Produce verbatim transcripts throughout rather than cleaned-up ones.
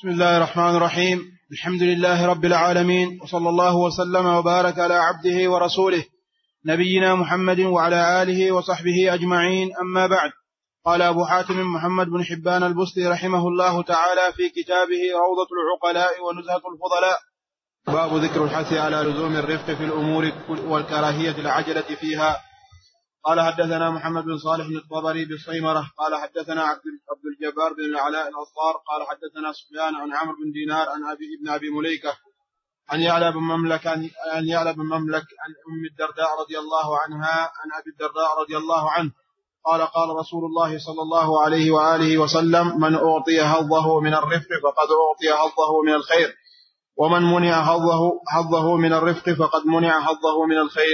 بسم الله الرحمن الرحيم. الحمد لله رب العالمين، وصلى الله وسلم وبارك على عبده ورسوله نبينا محمد وعلى آله وصحبه أجمعين، أما بعد. قال أبو حاتم محمد بن حبان البستي رحمه الله تعالى في كتابه روضة العقلاء ونزهة الفضلاء: باب ذكر الحث على لزوم الرفق في الأمور والكراهية العجلة فيها. قال حدثنا محمد بن صالح الطبري بالصيمرة قال حدثنا عبد الجبار بن العلاء الأنصار قال حدثنا سفيان عن عمرو بن دينار عن أبي ابن أبي مليكة عن يعلى بن مملك عن يعلى بن مملك عن أم الدرداء رضي الله عنها عن أبي الدرداء رضي الله عنه قال قال رسول الله صلى الله عليه وآله وسلم: من أعطي حظه من الرفق فقد أعطي حظه من الخير، ومن منع حظه حظه من الرفق فقد منع حظه من الخير.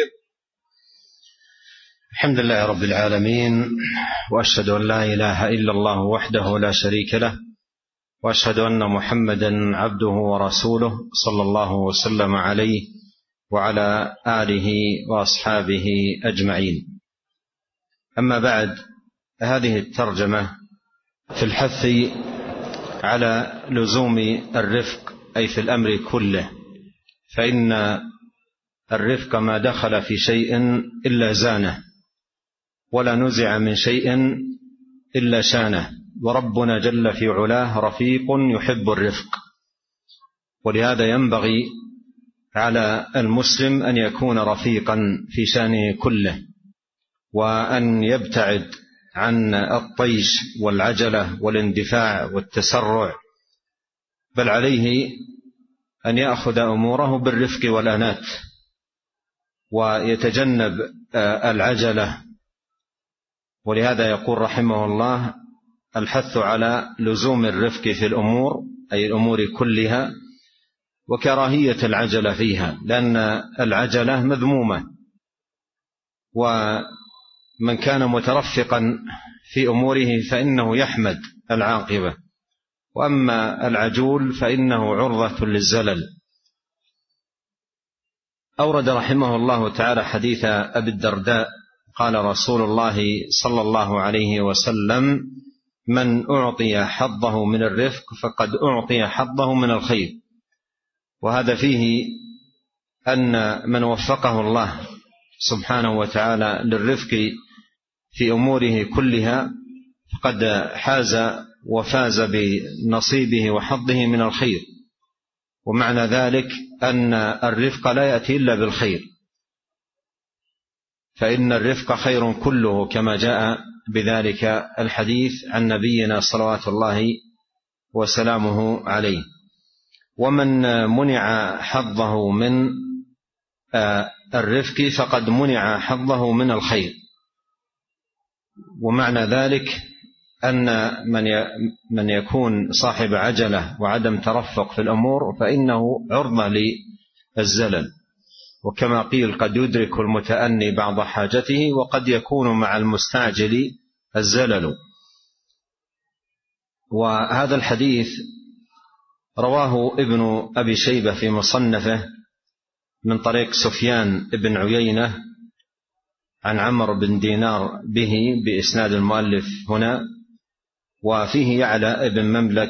الحمد لله رب العالمين، وأشهد أن لا إله إلا الله وحده لا شريك له، وأشهد أن محمدا عبده ورسوله صلى الله وسلم عليه وعلى آله وأصحابه أجمعين. أما بعد، هذه الترجمة في الحث على لزوم الرفق أي في الأمر كله، فإن الرفق ما دخل في شيء إلا زانه، ولا نزع من شيء إلا شانه، وربنا جل في علاه رفيق يحب الرفق. ولهذا ينبغي على المسلم أن يكون رفيقا في شانه كله، وأن يبتعد عن الطيش والعجلة والاندفاع والتسرع، بل عليه أن يأخذ أموره بالرفق والأنات، ويتجنب العجلة. ولهذا يقول رحمه الله: الحث على لزوم الرفق في الأمور أي الأمور كلها، وكراهية العجلة فيها، لأن العجلة مذمومة، ومن كان مترفقا في أموره فإنه يحمد العاقبة، وأما العجول فإنه عرضة للزلل. أورد رحمه الله تعالى حديث أبي الدرداء قال رسول الله صلى الله عليه وسلم: من أعطي حظه من الرفق فقد أعطي حظه من الخير. وهذا فيه أن من وفقه الله سبحانه وتعالى للرفق في أموره كلها فقد حاز وفاز بنصيبه وحظه من الخير. ومعنى ذلك أن الرفق لا يأتي إلا بالخير، فإن الرفق خير كله، كما جاء بذلك الحديث عن نبينا صلوات الله وسلامه عليه. ومن منع حظه من الرفق فقد منع حظه من الخير. ومعنى ذلك أن من يكون صاحب عجلة وعدم ترفق في الأمور فإنه عرضة للزلل، وكما قيل قد يدرك المتأني بعض حاجته، وقد يكون مع المستعجل الزلل. وهذا الحديث رواه ابن أبي شيبة في مصنفه من طريق سفيان بن عيينة عن عمرو بن دينار به بإسناد المؤلف هنا، وفيه يعلى بن مملك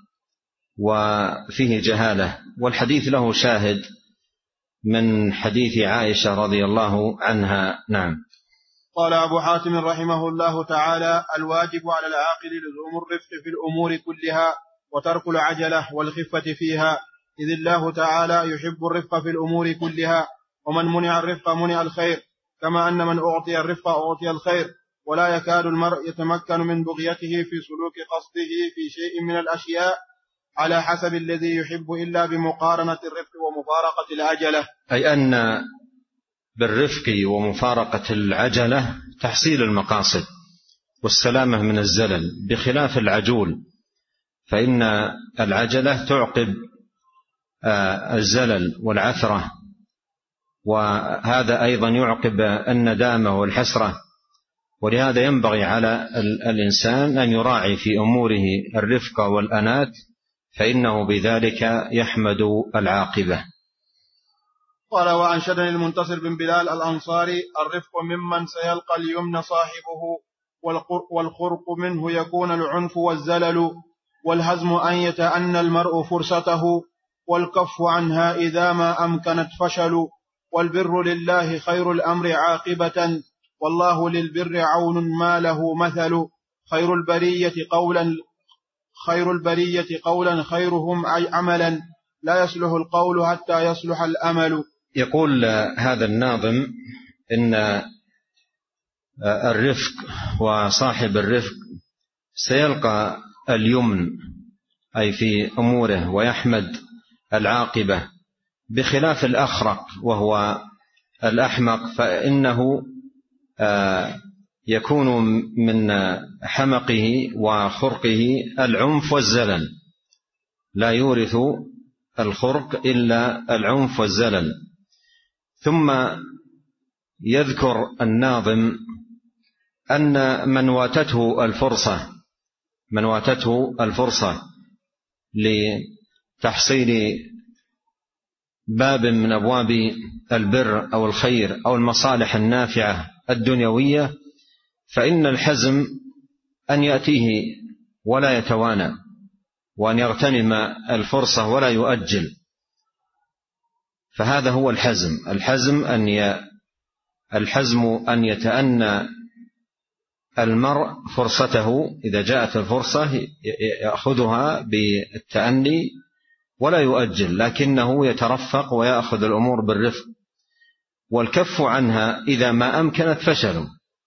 وفيه جهالة. والحديث له شاهد من حديث عائشة رضي الله عنها. نعم. قال أبو حاتم رحمه الله تعالى: الواجب على العاقل لزوم الرفق في الأمور كلها وترك العجلة والخفة فيها، إذ الله تعالى يحب الرفق في الأمور كلها، ومن منع الرفق منع الخير، كما أن من أعطي الرفق أعطي الخير. ولا يكاد المرء يتمكن من بغيته في سلوك قصده في شيء من الأشياء على حسب الذي يحب إلا بمقارنة الرفق ومفارقة العجلة. أي أن بالرفق ومفارقة العجلة تحصيل المقاصد والسلامة من الزلل، بخلاف العجول، فإن العجلة تعقب الزلل والعثرة، وهذا أيضا يعقب الندامة والحسرة. ولهذا ينبغي على الإنسان أن يراعي في أموره الرفق والأنات، فإنه بذلك يحمد العاقبة. قال: وأنشدني المنتصر بن بلال الأنصاري: الرفق ممن سيلقى اليمن صاحبه، والخرق منه يكون العنف والزلل. والهزم أن يتأنى المرء فرصته، والكف عنها إذا ما أمكنت فشل، والبر لله خير الأمر عاقبة، والله للبر عون ما له مثل، خير البرية قولا خير البرية قولا خيرهم عملا، لا يصلح القول حتى يصلح الأمل. يقول هذا الناظم إن الرفق وصاحب الرفق سيلقى اليمن أي في أموره ويحمد العاقبة، بخلاف الأخرق وهو الأحمق فإنه يكون من حمقه وخرقه العنف والزلل، لا يورث الخرق إلا العنف والزلل. ثم يذكر الناظم أن من واتته الفرصة من واتته الفرصة لتحصيل باب من أبواب البر أو الخير أو المصالح النافعة الدنيوية، فإن الحزم أن يأتيه ولا يتوانى، وأن يغتنم الفرصة ولا يؤجل، فهذا هو الحزم. الحزم أن ي... الحزم أن يتأنى المرء فرصته، إذا جاءت الفرصة يأخذها بالتأني ولا يؤجل، لكنه يترفق ويأخذ الأمور بالرفق، والكف عنها إذا ما أمكنت فشل،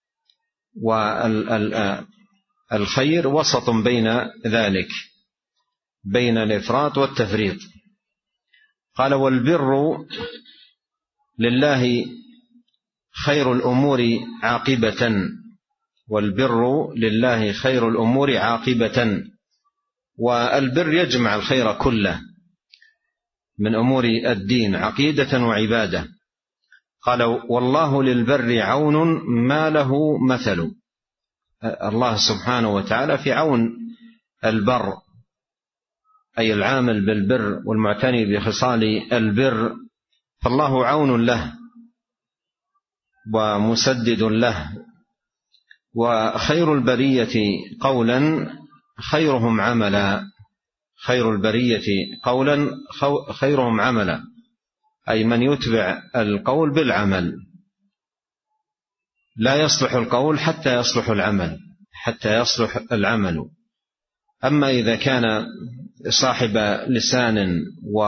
والخير وسط بين ذلك، بين الإفراط والتفريط. قال: والبر لله خير الأمور عاقبة، والبر لله خير الأمور عاقبة، والبر يجمع الخير كله من أمور الدين عقيدة وعبادة. قال: والله للبر عون ما له مثل. الله سبحانه وتعالى في عون البر، أي العامل بالبر والمعتني بخصال البر، فالله عون له ومسدد له. وخير البرية قولا خيرهم عملا، خير البرية قولا خيرهم عملا، أي من يتبع القول بالعمل. لا يصلح القول حتى يصلح العمل حتى يصلح العمل. أما إذا كان صاحب لسان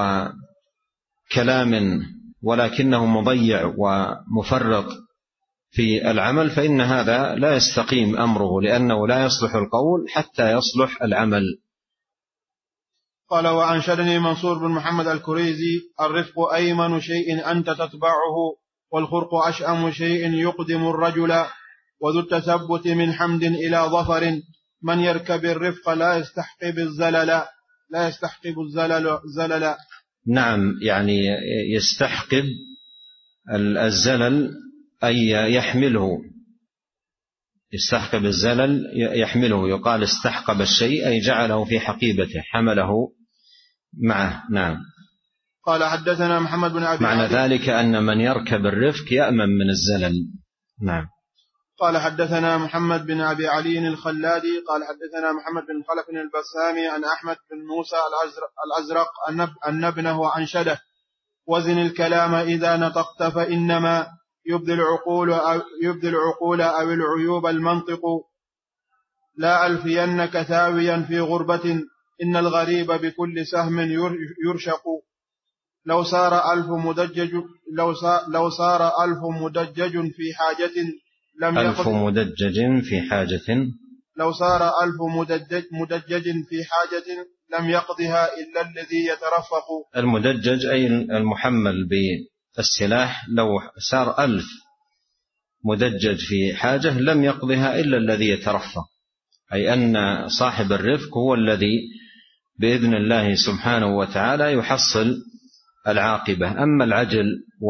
وكلام ولكنه مضيع ومفرط في العمل، فإن هذا لا يستقيم أمره، لأنه لا يصلح القول حتى يصلح العمل. قال: وأنشدني منصور بن محمد الكريزي: الرفق أيمن شيء أنت تتبعه، والخرق أشأم شيء يقدم الرجل، وذو التثبت من حمد إلى ظفر، من يركب الرفق لا يستحقب الزلل لا يستحقب الزلل زلل. نعم، يعني يستحقب الزلل أي يحمله، يستحقب الزلل يحمله. يقال استحقب الشيء أي جعله في حقيبته، حمله معه. نعم. قال: حدثنا محمد بن أبي معنى علي. ذلك أن من يركب الرفق يأمن من الزلل. نعم. قال: حدثنا محمد بن أبي علي الخلادي قال: حدثنا محمد بن خلف البسامي عن أحمد بن موسى الأزرق أن ابنه أنشده: وزن الكلام إذا نطقت فإنما يبدي العقول أو, يبدي العقول أو العيوب المنطق، لا ألفينك ثاويا في غربة، إن الغريب بكل سهم يرشق، لو صار ألف مدجج لو صار, لو صار ألف مدجج في حاجة لم ألف مدجج في حاجة لو صار ألف مدجج, مدجج في حاجة لم يقضها إلا الذي يترفق. المدجج أي المحمل بالسلاح، لو صار ألف مدجج في حاجة لم يقضها إلا الذي يترفق، أي أن صاحب الرفق هو الذي بإذن الله سبحانه وتعالى يحصل العاقبة. أما العجل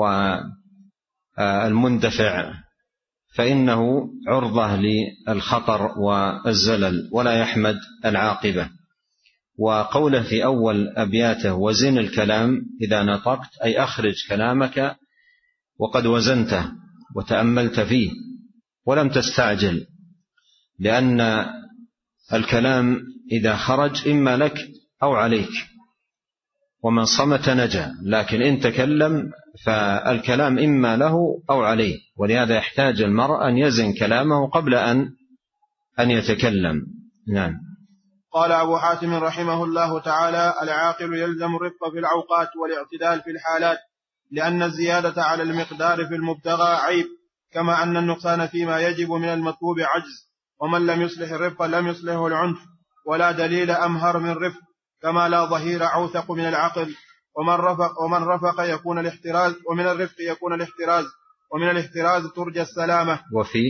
والمندفع فإنه عرضة للخطر والزلل ولا يحمد العاقبة. وقوله في أول أبياته: وزن الكلام إذا نطقت، أي أخرج كلامك وقد وزنته وتأملت فيه ولم تستعجل، لأن الكلام إذا خرج إما لك أو عليك، ومن صمت نجا، لكن إن تكلم فالكلام إما له أو عليه، ولهذا يحتاج المرء أن يزن كلامه قبل أن أن يتكلم. نعم. قال أبو حاتم رحمه الله تعالى: العاقل يلزم الرفق في الأوقات والاعتدال في الحالات، لأن الزيادة على المقدار في المبتغى عيب، كما أن النقصان فيما يجب من المطلوب عجز، ومن لم يصلح الرفق لم يصلحه العنف، ولا دليل أمهر من رفق، كما لا ظهير أوثق من العقل. ومن رفق, ومن رفق يكون الاحتراز، ومن الرفق يكون الاحتراز، ومن الاحتراز ترجى السلامة. وفي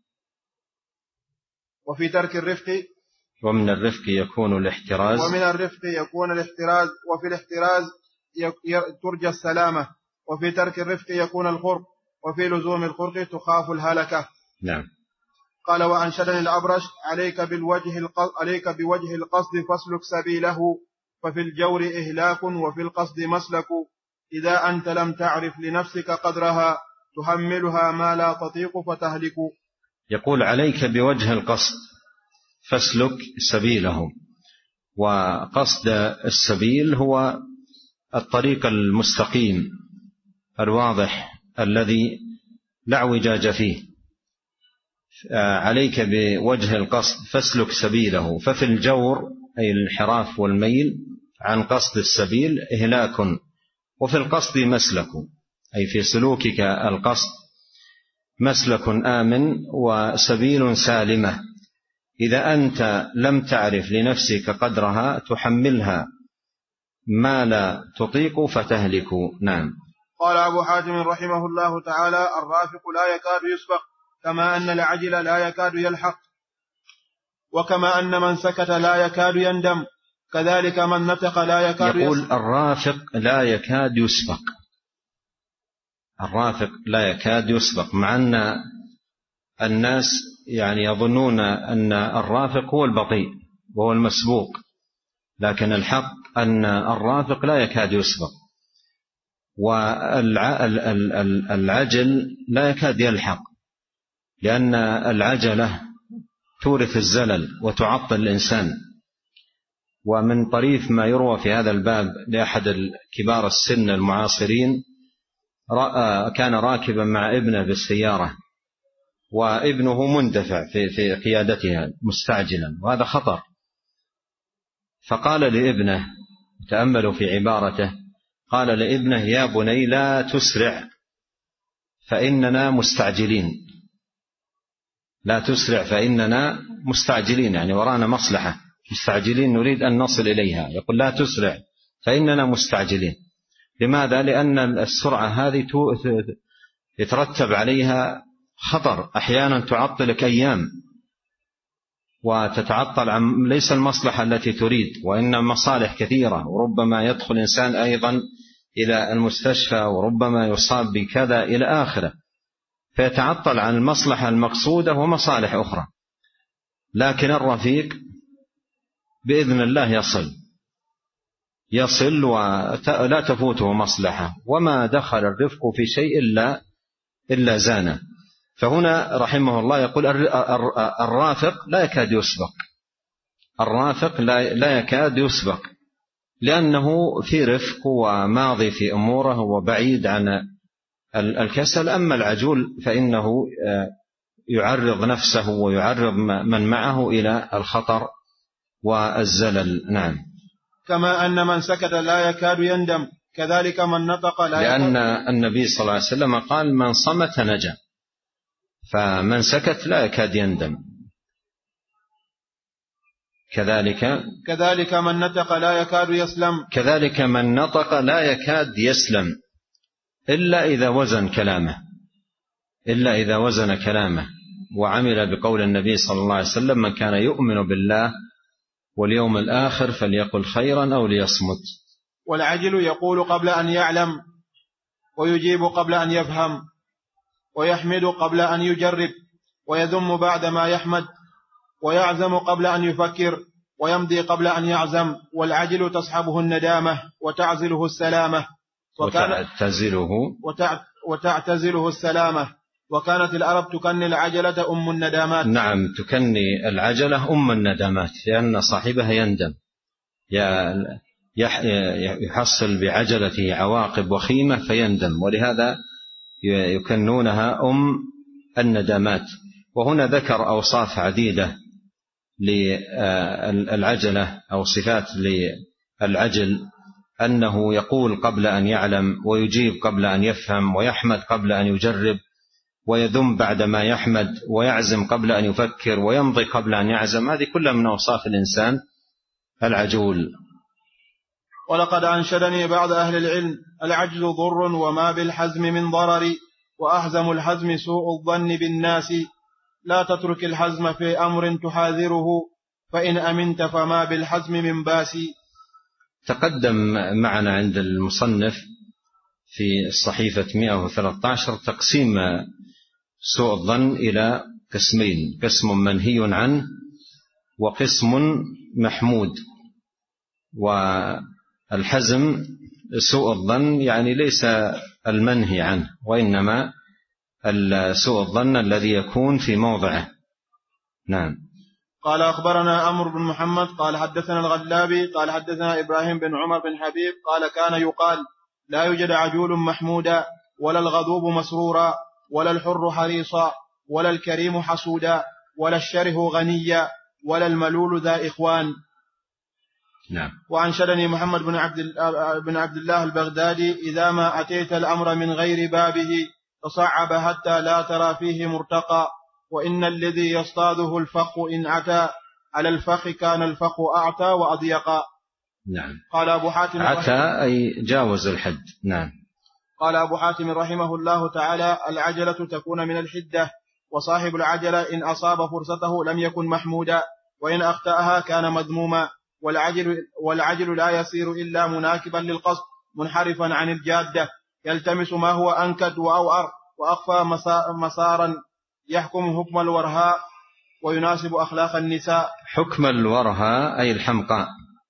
وفي ترك الرفق ومن الرفق يكون الاحتراز ومن الرفق يكون الاحتراز وفي الاحتراز ترجى السلامة. وفي ترك الرفق يكون الخرق، وفي لزوم الخرق تخاف الهلكة. نعم. قال: وأنشدني الأبرش: عليك بالوجه القصد عليك بوجه القصد فاسلك سبيله، ففي الجور إهلاك وفي القصد مسلك، إذا أنت لم تعرف لنفسك قدرها تحملها ما لا تطيق فتهلك. يقول: عليك بوجه القصد فاسلك سبيله. وقصد السبيل هو الطريق المستقيم الواضح الذي لا اعوجاج فيه. عليك بوجه القصد فاسلك سبيله، ففي الجور أي الانحراف والميل عن قصد السبيل إهلاك، وفي القصد مسلك أي في سلوكك القصد مسلك آمن وسبيل سالمة، إذا أنت لم تعرف لنفسك قدرها تحملها ما لا تطيق فتهلك. نعم. قال أبو حاتم رحمه الله تعالى: الرافق لا يكاد يسبق، كما أن العجل لا يكاد يلحق، وكما أن من سكت لا يكاد يندم، كذلك من نطق لا يكاد يقول يسبق. الرافق لا يكاد يسبق، الرافق لا يكاد يسبق، مع أن الناس يعني يظنون أن الرافق هو البطيء وهو المسبوق، لكن الحق أن الرافق لا يكاد يسبق، والعجل لا يكاد يلحق، لأن العجلة تورث الزلل وتعطل الإنسان. ومن طريف ما يروى في هذا الباب لأحد الكبار السن المعاصرين، كان راكبا مع ابنه بالسيارة، وابنه مندفع في في قيادتها مستعجلا، وهذا خطر. فقال لابنه، تأملوا في عبارته، قال لابنه: يا بني لا تسرع فإننا مستعجلين، لا تسرع فإننا مستعجلين، يعني ورانا مصلحة، مستعجلين نريد أن نصل إليها. يقول: لا تسرع فإننا مستعجلين. لماذا؟ لأن السرعة هذه يترتب عليها خطر، أحيانا تعطلك أيام وتتعطل عن ليس المصلحة التي تريد، وإن مصالح كثيرة، وربما يدخل إنسان أيضا إلى المستشفى، وربما يصاب بكذا إلى آخره، فيتعطل عن المصلحة المقصودة ومصالح أخرى. لكن الرفيق بإذن الله يصل يصل ولا تفوته مصلحة، وما دخل الرفق في شيء إلا إلا زانه. فهنا رحمه الله يقول: الرافق لا يكاد يسبق، الرافق لا يكاد يسبق، لأنه في رفق وماضي في أموره وبعيد عن الكسل. أما العجول فإنه يعرض نفسه ويعرض من معه إلى الخطر والزلل. نعم. كما أن من سكت لا يكاد يندم، كذلك من نطق لا يكاد. لأن النبي صلى الله عليه وسلم قال: من صمت نجا، فمن سكت لا يكاد يندم. كذلك كذلك من نطق لا يكاد يسلم، كذلك من نطق لا يكاد يسلم إلا إذا وزن كلامه، إلا إذا وزن كلامه وعمل بقول النبي صلى الله عليه وسلم: من كان يؤمن بالله واليوم الآخر فليقل خيرا أو ليصمت. والعجل يقول قبل أن يعلم، ويجيب قبل أن يفهم، ويحمد قبل أن يجرب، ويذم بعد ما يحمد، ويعزم قبل أن يفكر، ويمضي قبل أن يعزم. والعجل تصحبه الندامة وتعزله السلامة، وتعتزله وتعتزله السلامة، وكانت العرب تكني العجلة أم الندامات. نعم، تكني العجلة أم الندامات، لأن صاحبها يندم، يحصل بعجلته عواقب وخيمة فيندم، ولهذا يكنونها أم الندامات. وهنا ذكر أوصاف عديدة للعجلة أو صفات للعجل، أنه يقول قبل أن يعلم، ويجيب قبل أن يفهم، ويحمد قبل أن يجرب، ويذم بعد ما يحمد، ويعزم قبل أن يفكر، ويمضي قبل أن يعزم. هذه كلها من أوصاف الإنسان العجول. ولقد أنشدني بعض أهل العلم: العجز ضر وما بالحزم من ضرر، وأحزم الحزم سوء الظن بالناس، لا تترك الحزم في أمر تحاذره، فإن أمنت فما بالحزم من باس. تقدم معنا عند المصنف في الصحيفة مئة وثلاثة عشر تقسيم سوء الظن إلى قسمين: قسم منهي عنه وقسم محمود. والحزم سوء الظن يعني ليس المنهي عنه، وإنما سوء الظن الذي يكون في موضعه. نعم. قال أخبرنا عمرو بن محمد قال حدثنا الغلابي قال حدثنا إبراهيم بن عمر بن حبيب قال كان يقال: لا يوجد عجول محمودا، ولا الغضوب مسرورا، ولا الحر حريصا، ولا الكريم حسودا، ولا الشره غنيا، ولا الملول ذا إخوان. نعم. وأنشدني محمد بن عبد, بن عبد الله البغدادي: إذا ما أتيت الأمر من غير بابه تصعب حتى لا ترى فيه مرتقى، وإن الذي يصطاده الفخ إن أتى على الفخ كان الفخ أعتى وأضيقا. نعم. قال أبو حاتم أتى أي جاوز الحد. نعم. قال أبو حاتم رحمه الله تعالى: العجلة تكون من الحدة، وصاحب العجلة إن أصاب فرصته لم يكن محمودا، وإن أخطأها كان مذموما. والعجل, والعجل لا يصير إلا مناكبا للقصد، منحرفا عن الجادة، يلتمس ما هو أنكد وأوعر وأخفى مسارا، يحكم حكم الورهاء ويناسب أخلاق النساء. حكم الورهاء أي الحمقاء.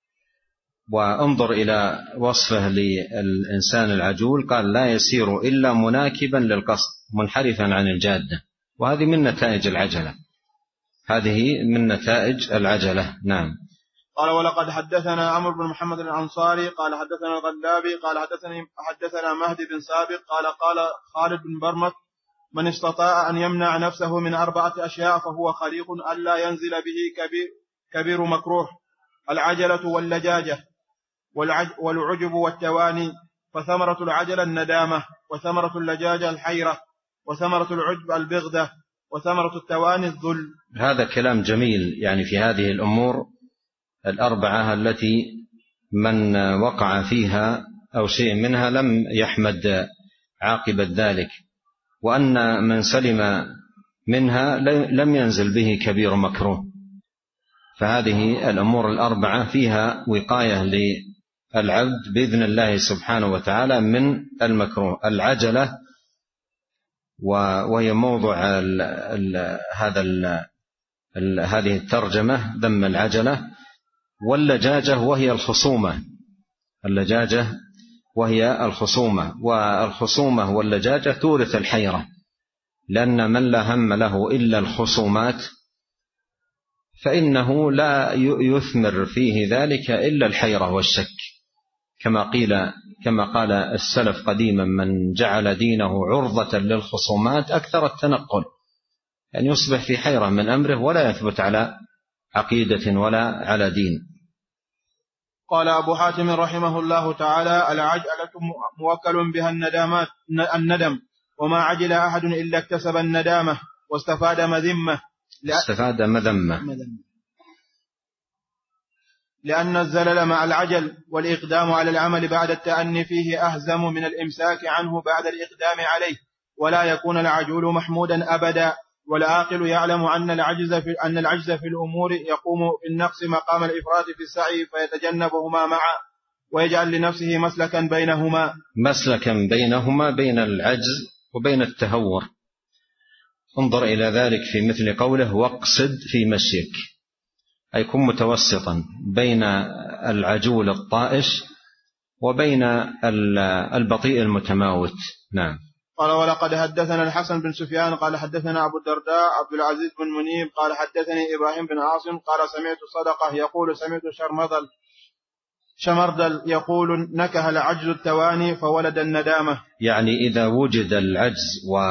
وانظر إلى وصفه للإنسان العجول، قال: لا يسير إلا مناكبا للقصد، منحرفا عن الجادة. وهذه من نتائج العجلة، هذه من نتائج العجلة. نعم. قال: ولقد حدثنا عمرو بن محمد الأنصاري قال حدثنا الغلابي قال حدثني حدثنا مهدي بن سابق قال قال خالد بن برمك: من استطاع أن يمنع نفسه من أربعة أشياء فهو خليق ألا ينزل به كبير, كبير مكروه: العجلة واللجاجة والعجب والتواني، فثمرة العجلة الندامة، وثمرة اللجاجة الحيرة، وثمرة العجب البغدة، وثمرة التواني الذل. هذا كلام جميل يعني في هذه الأمور الأربعة التي من وقع فيها أو شيء منها لم يحمد عاقبة ذلك، وأن من سلم منها لم ينزل به كبير مكروه. فهذه الأمور الأربعة فيها وقاية للعبد بإذن الله سبحانه وتعالى من المكروه. العجلة وهي موضوع ال ال هذا ال ال هذه الترجمة ذم العجلة، واللجاجة وهي الخصومة، اللجاجة وهي الخصومة، والخصومة واللجاجة تورث الحيرة، لأن من لا هم له إلا الخصومات فإنه لا يثمر فيه ذلك إلا الحيرة والشك، كما قيل كما قال السلف قديما: من جعل دينه عرضة للخصومات أكثر التنقل، يعني يصبح في حيرة من أمره ولا يثبت على عقيدة ولا على دين. قال أبو حاتم رحمه الله تعالى: العجلة موكل بها الندامات الندم، وما عجل أحد إلا اكتسب الندامة واستفاد مذمة استفاد مذمة لأن الزلل مع العجل والإقدام على العمل بعد التأني فيه أهزم من الإمساك عنه بعد الإقدام عليه، ولا يكون العجول محمودا أبدا. والعاقل يعلم أن العجز في, أن العجز في الأمور يقوم بالنقص مقام الإفراط في السعي، فيتجنبهما معا ويجعل لنفسه مسلكا بينهما مسلكا بينهما بين العجز وبين التهور. انظر إلى ذلك في مثل قوله: واقصد في مشيك، أي كن متوسطا بين العجول الطائش وبين البطيء المتماوت. نعم. قال ولقد حدثنا الحسن بن سفيان قال حدثنا أبو الدرداء عبد العزيز بن منيب قال حدثني إبراهيم بن عاصم قال سمعت صدقة يقول سمعت شرمدل شمردل يقول نكه العجز التواني فولد الندامة. يعني إذا وجد العجز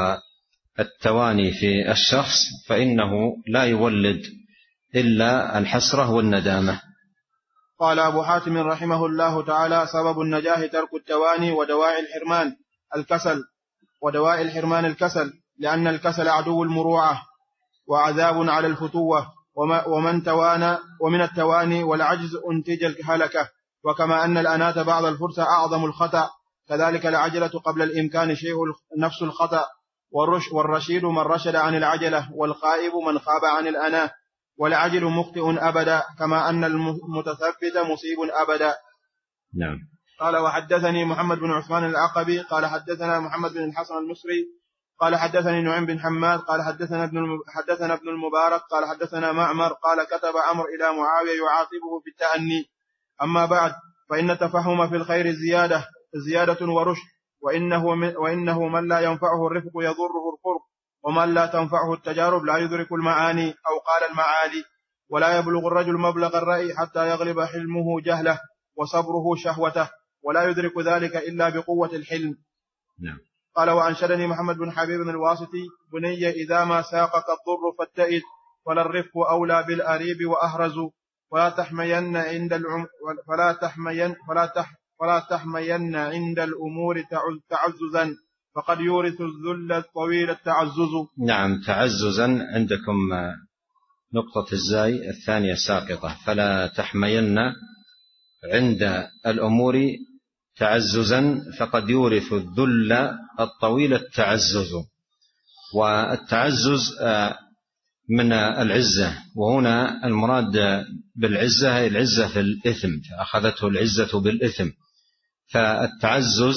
والتواني في الشخص فإنه لا يولد إلا الحسرة والندامة. قال أبو حاتم رحمه الله تعالى سبب النجاح ترك التواني ودواعي الحرمان الكسل ودواء الحرمان الكسل لأن الكسل عدو المروعة وعذاب على الفتوة ومن توانى ومن التواني والعجز أنتج الهلكة. وكما أن الأناة بعض الفرصة أعظم الخطأ كذلك العجلة قبل الإمكان شيء نفس الخطأ والرشيد من رشد عن العجلة والخائب من خاب عن الأناة والعجل مخطئ أبدا كما أن المتثبت مصيب أبدا. نعم. قال وحدثني محمد بن عثمان العقبي قال حدثنا محمد بن الحسن المصري قال حدثني نعيم بن حماد قال حدثنا ابن حدثنا ابن المبارك قال حدثنا معمر قال كتب عمرو إلى معاوية يعاقبه بالتأني. أما بعد فإن التفهم في الخير زيادة زيادة ورشد وإنه من, وإنه من لا ينفعه الرفق يضره القرب ومن لا تنفعه التجارب لا يدرك المعاني أو قال المعالي. ولا يبلغ الرجل مبلغ الرأي حتى يغلب حلمه جهله وصبره شهوته ولا يدرك ذلك إلا بقوة الحلم. نعم. قال وأنشدني محمد بن حبيب الواسطي بني إذا ما ساقك الضر فاتئذ ولا الرفق أولى بالأريب وأهرز ولا تحمين عند العم فلا تحمين فلا تح ولا تحمين عند الأمور تعززا فقد يورث الذل الطويل التعزز. نعم. تعززا عندكم نقطة الزاي الثانية ساقطة فلا تحمين عند الأمور تعززا فقد يورث الذل الطويل التعزز. والتعزز من العزة وهنا المراد بالعزة هي العزة في الإثم فأخذته العزة بالإثم. فالتعزز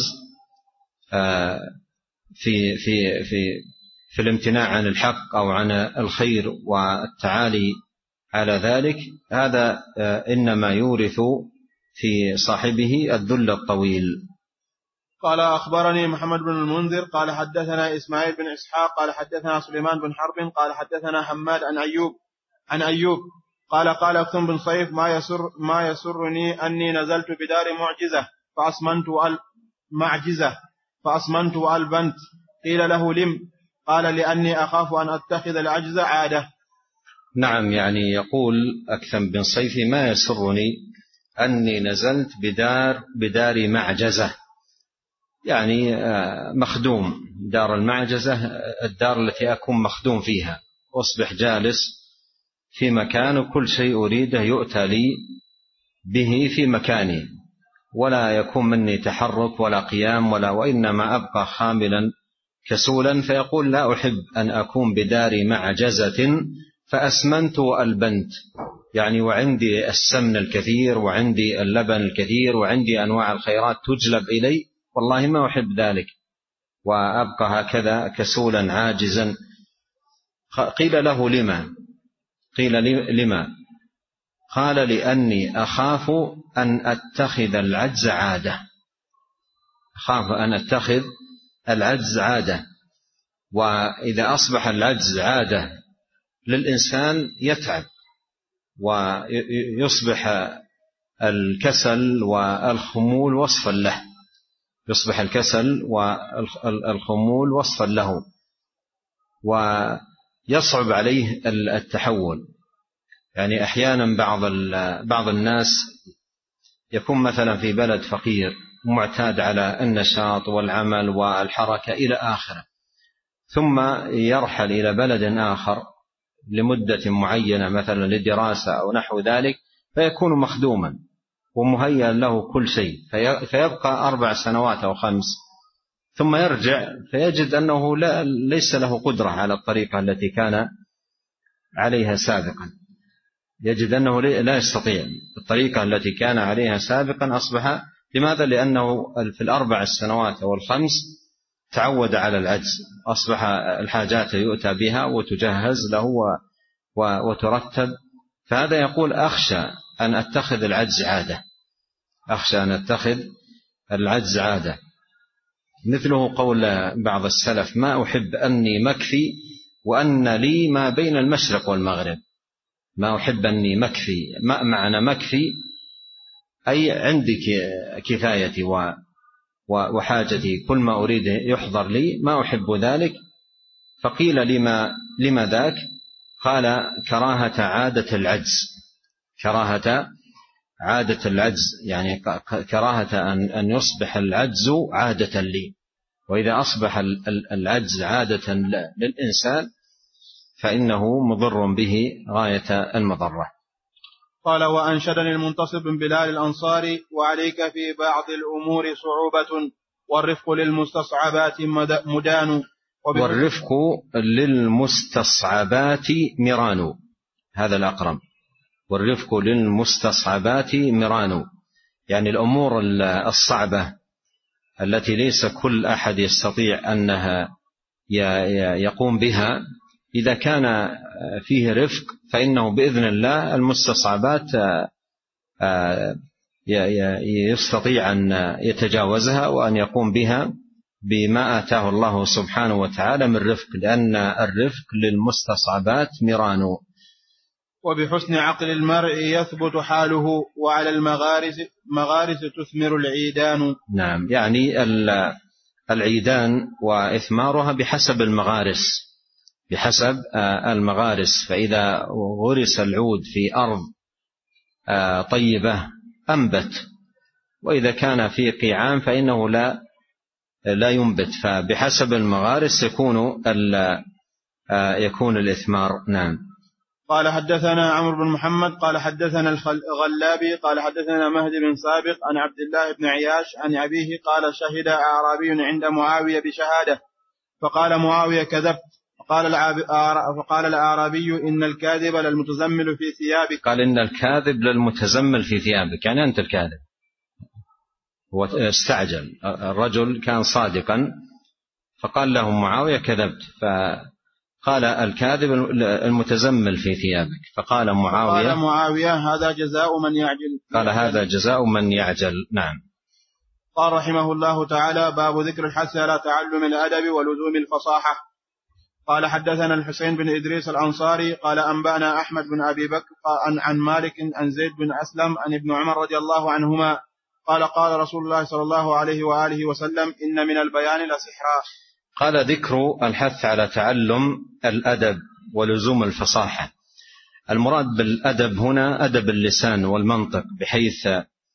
في في في في الامتناع عن الحق أو عن الخير والتعالي على ذلك هذا إنما يورث في صاحبه الذل الطويل. قال أخبرني محمد بن المنذر قال حدثنا إسماعيل بن إسحاق قال حدثنا سليمان بن حرب قال حدثنا حماد عن أيوب عن أيوب قال قال أكثم بن صيف ما يسر ما يسرني أني نزلت بدار معجزة فأصمنت المعجزة فأصمنت البنت. قيل له لم؟ قال لأني أخاف أن أتخذ العجز عادة. نعم. يعني يقول أكثم بن صيف ما يسرني أني نزلت بدار بدار معجزة يعني مخدوم. دار المعجزة الدار التي أكون مخدوم فيها أصبح جالس في مكان وكل شيء أريده يؤتى لي به في مكاني ولا يكون مني تحرك ولا قيام ولا وإنما أبقى خاملا كسولا. فيقول لا أحب أن أكون بدار معجزة فأسمنت وألبنت يعني وعندي السمن الكثير وعندي اللبن الكثير وعندي أنواع الخيرات تجلب إلي والله ما أحب ذلك وأبقى هكذا كسولا عاجزا. قيل له لما؟ قيل لما؟ قال لأني أخاف أن أتخذ العجز عادة. أخاف أن أتخذ العجز عادة وإذا أصبح العجز عادة للإنسان يتعب ويصبح الكسل والخمول وصفا له يصبح الكسل والخمول وصفا له ويصعب عليه التحول. يعني أحيانا بعض بعض الناس يكون مثلا في بلد فقير معتاد على النشاط والعمل والحركة إلى آخره ثم يرحل إلى بلد آخر لمدة معينة مثلا للدراسة أو نحو ذلك فيكون مخدوما ومهيأ له كل شيء فيبقى أربع سنوات أو خمس ثم يرجع فيجد أنه لا ليس له قدرة على الطريقة التي كان عليها سابقا. يجد أنه لا يستطيع الطريقة التي كان عليها سابقا أصبح. لماذا؟ لأنه في الأربع السنوات أو الخمس تعود على العجز أصبح الحاجات يؤتى بها وتجهز له وترتب. فهذا يقول أخشى أن أتخذ العجز عادة أخشى أن أتخذ العجز عادة. مثله قول بعض السلف: ما أحب أني مكفي وأن لي ما بين المشرق والمغرب. ما أحب أني مكفي، ما معنى مكفي أي عندي كفايتي وحاجتي، كل ما أريد يحضر لي، ما أحب ذلك. فقيل: لما, لما ذاك؟ قال: كراهة عادة العجز. كراهة عادة العجز، يعني كراهة أن يصبح العجز عادة لي، وإذا أصبح العجز عادة للإنسان فإنه مضر به غاية المضرة. قال: وأنشدني المنتصر بن بلال الأنصاري: وعليك في بعض الأمور صعوبة والرفق للمستصعبات مدان. والرفق للمستصعبات مران، هذا الأقرب. والرفق للمستصعبات مران، يعني الأمور الصعبة التي ليس كل أحد يستطيع أنها يقوم بها، إذا كان فيه رفق فإنه بإذن الله المستصعبات يستطيع أن يتجاوزها وأن يقوم بها بما آتاه الله سبحانه وتعالى من رفق، لأن الرفق للمستصعبات مران. وبحسن عقل المرء يثبت حاله، وعلى المغارس مغارس تثمر العيدان. نعم، يعني العيدان وإثمارها بحسب المغارس، بحسب المغارس. فإذا غرس العود في أرض طيبة أنبت، وإذا كان في قيعان فإنه لا لا ينبت. فبحسب المغارس يكون يكون الإثمار. نعم. قال: حدثنا عمرو بن محمد قال حدثنا الغلابي قال حدثنا مهدي بن سابق عن عبد الله بن عياش عن أبيه قال: شهد أعرابي عند معاوية بشهادة، فقال معاوية: كذبت. فقال فقال الأعرابي: إن الكاذب للمتزمل في ثيابك. قال: إن الكاذب للمتزمل في ثيابك، يعني أنت الكاذب. هو استعجل، الرجل كان صادقا فقال له معاوية: كذبت. فقال: الكاذب المتزمل في ثيابك. فقال معاوية فقال معاوية: هذا جزاء من يعجل. قال: هذا جزاء من يعجل. نعم. قال رحمه الله تعالى: باب ذكر الحث على تعلم الأدب ولزوم الفصاحة. قال: حدثنا الحسين بن إدريس الأنصاري قال: أنبأنا أحمد بن أبي بكر عن, عن مالك عن زيد بن أسلم عن ابن عمر رضي الله عنهما قال: قال رسول الله صلى الله عليه وآله وسلم: إن من البيان لسحرا. قال: ذكر الحث على تعلم الأدب ولزوم الفصاحة. المراد بالأدب هنا أدب اللسان والمنطق، بحيث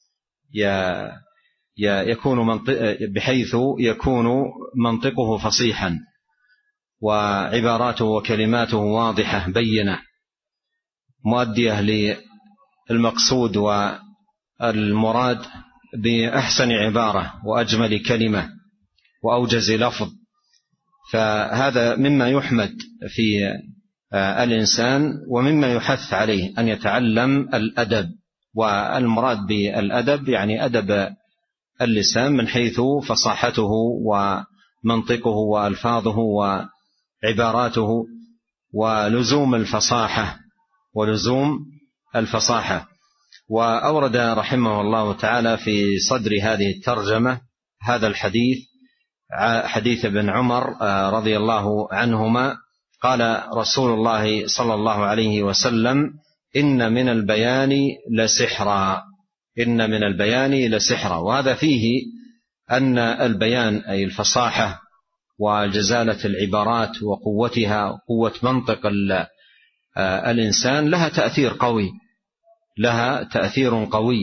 يكون منطق بحيث يكون منطقه فصيحا، وعباراته وكلماته واضحة بينة، مؤدية للمقصود والمراد بأحسن عبارة وأجمل كلمة وأوجز لفظ. فهذا مما يحمد في الإنسان ومما يحث عليه أن يتعلم الأدب. والمراد بالأدب يعني أدب اللسان من حيث فصاحته ومنطقه وألفاظه وعباراته، ولزوم الفصاحة ولزوم الفصاحة. وأورد رحمه الله تعالى في صدر هذه الترجمة هذا الحديث، حديث ابن عمر رضي الله عنهما قال رسول الله صلى الله عليه وسلم: إن من البيان لسحرا. إن من البيان لسحرا. وهذا فيه أن البيان أي الفصاحة وجزالة العبارات وقوتها، قوة منطق الإنسان لها تأثير قوي، لها تأثير قوي.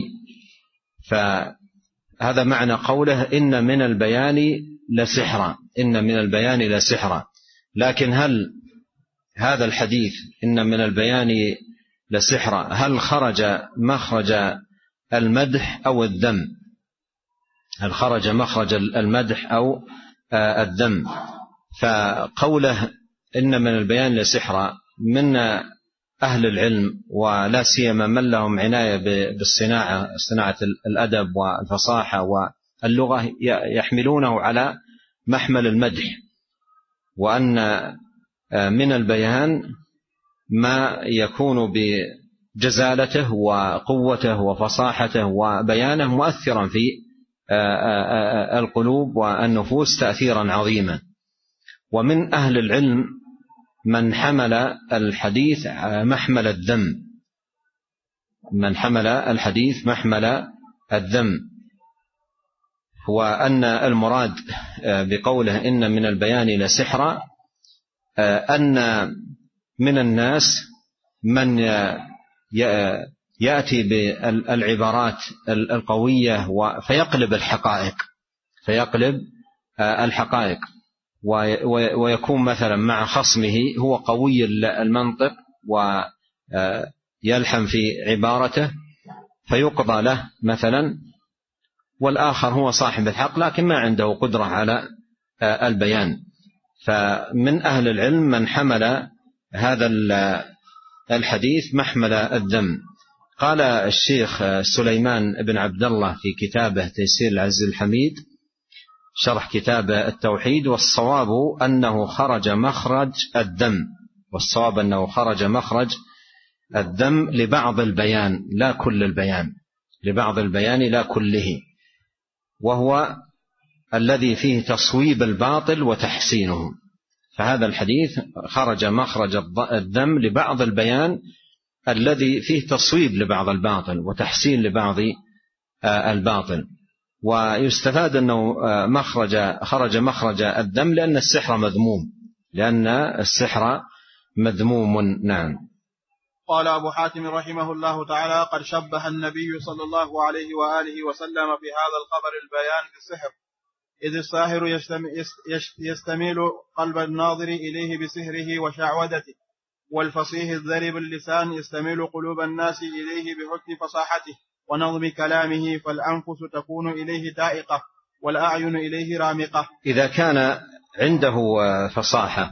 فهذا معنى قوله: إن من البيان لسحرا. إن من البيان لسحرا. لكن هل هذا الحديث إن من البيان لسحرا هل خرج مخرج المدح أو الذم؟ هل خرج مخرج المدح أو الذم؟ فقوله إن من البيان لسحرا من أهل العلم، ولا سيما من لهم عناية بالصناعة، صناعة الأدب والفصاحة واللغة، يحملونه على محمل المدح، وأن من البيان ما يكون بجزالته وقوته وفصاحته وبيانه مؤثرا في القلوب والنفوس تأثيرا عظيما. ومن أهل العلم من حمل الحديث محمل الذم، من حمل الحديث محمل الذم، وأن المراد بقوله إن من البيان لسحرا أن من الناس من يأتي بالعبارات القوية فيقلب الحقائق فيقلب الحقائق ويكون مثلا مع خصمه هو قوي المنطق ويلحم في عبارته فيقضى له مثلا، والآخر هو صاحب الحق لكن ما عنده قدرة على البيان. فمن أهل العلم من حمل هذا الحديث محمل الذم. قال الشيخ سليمان بن عبد الله في كتابه تيسير العزيز الحميد شرح كتاب التوحيد: والصواب أنه خرج مخرج الذم، والصواب أنه خرج مخرج الذم لبعض البيان لا كل البيان، لبعض البيان لا كله، وهو الذي فيه تصويب الباطل وتحسينه. فهذا الحديث خرج مخرج الذم لبعض البيان الذي فيه تصويب لبعض الباطل وتحسين لبعض الباطل. ويستفاد أنه مخرج خرج مخرج الذم لأن السحر مذموم، لأن السحر مذموم. نعم. قال أبو حاتم رحمه الله تعالى: قد شبه النبي صلى الله عليه وآله وسلم في هذا الخبر البيان بالسحر، إذ الساحر يستميل قلب الناظر إليه بسحره وشعوذته، والفصيح الذرب اللسان يستميل قلوب الناس إليه بحسن فصاحته ونظم كلامه، فالأنفس تكون إليه تائقة والأعين إليه رامقة. إذا كان عنده فصاحة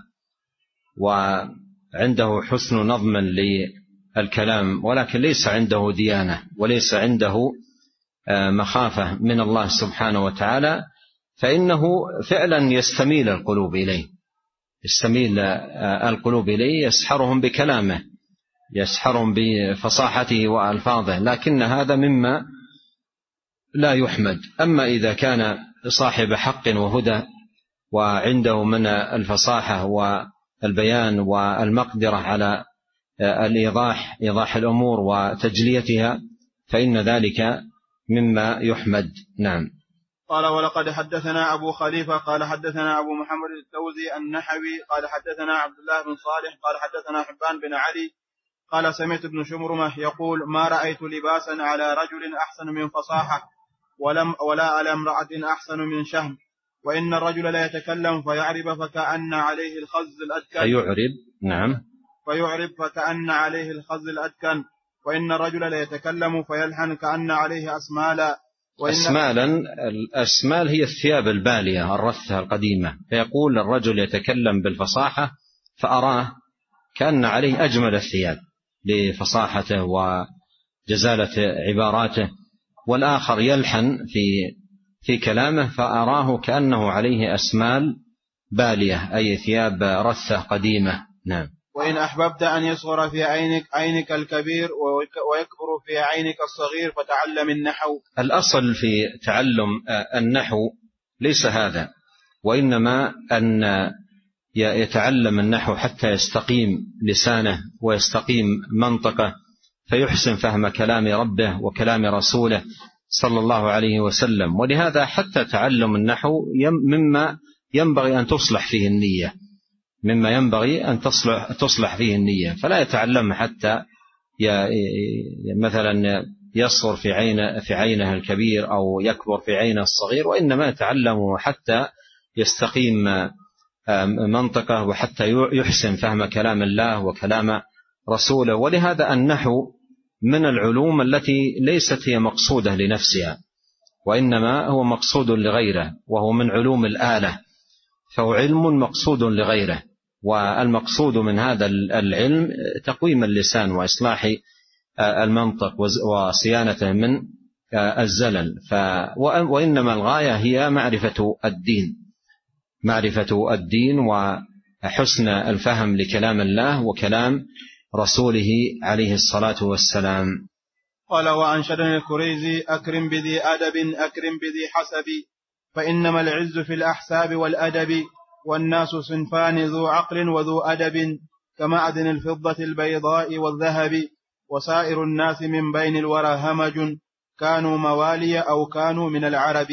وعنده حسن نظم للكلام ولكن ليس عنده ديانة وليس عنده مخافة من الله سبحانه وتعالى، فإنه فعلا يستميل القلوب إليه، يستميل القلوب إليه، يسحرهم بكلامه، يسحرهم بفصاحته وألفاظه، لكن هذا مما لا يحمد. أما إذا كان صاحب حق وهدى وعنده من الفصاحة والبيان والمقدرة على الإيضاح إيضاح الأمور وتجليتها فإن ذلك مما يحمد. نعم. قال: ولقد حدثنا أبو خليفة قال حدثنا أبو محمد التوزي النحوي قال حدثنا عبد الله بن صالح قال حدثنا حبان بن علي قال: سمعت ابن شمرمة يقول: ما رأيت لباسا على رجل أحسن من فصاحة ولم ولا على امرأة أحسن من شهم، وإن الرجل لا يتكلم فيعرب فكأن عليه الخز الأدكن فيعرب نعم فيعرب فكأن عليه الخز الأدكن وإن الرجل لا يتكلم فيلحن كأن عليه أسمالا. أسمالا، الأسمال هي الثياب البالية الرثة القديمة، فيقول الرجل يتكلم بالفصاحة فأراه كأن عليه أجمل الثياب لفصاحته وجزالة عباراته، والآخر يلحن في في كلامه فأراه كأنه عليه أسمال بالية أي ثياب رثة قديمة. نعم. وإن أحببت أن يصغر في عينك عينك الكبير ويكبر في عينك الصغير فتعلم النحو. الأصل في تعلم النحو ليس هذا، وإنما أن يتعلم النحو حتى يستقيم لسانه ويستقيم منطقه فيحسن فهم كلام ربه وكلام رسوله صلى الله عليه وسلم. ولهذا حتى تعلم النحو مما ينبغي أن تصلح فيه النية، مما ينبغي أن تصلح, تصلح فيه النية، فلا يتعلم حتى مثلا يصغر في عين في عينه الكبير أو يكبر في عينه الصغير، وإنما يتعلمه حتى يستقيم منطقه وحتى يحسن فهم كلام الله وكلام رسوله. ولهذا النحو من العلوم التي ليست هي مقصودة لنفسها، وإنما هو مقصود لغيره، وهو من علوم الآلة، فهو علم مقصود لغيره. والمقصود من هذا العلم تقويم اللسان وإصلاح المنطق وصيانته من الزلل، وإنما الغاية هي معرفة الدين، معرفة الدين وحسن الفهم لكلام الله وكلام رسوله عليه الصلاة والسلام. قال وأنشدني الكريزي أكرم بذي أدب أكرم بذي حسب فإنما العز في الأحساب والأدب والناس صنفان ذو عقل وذو أدب كمعدن الفضة البيضاء والذهب وسائر الناس من بين الورى همج كانوا موالي أو كانوا من العرب.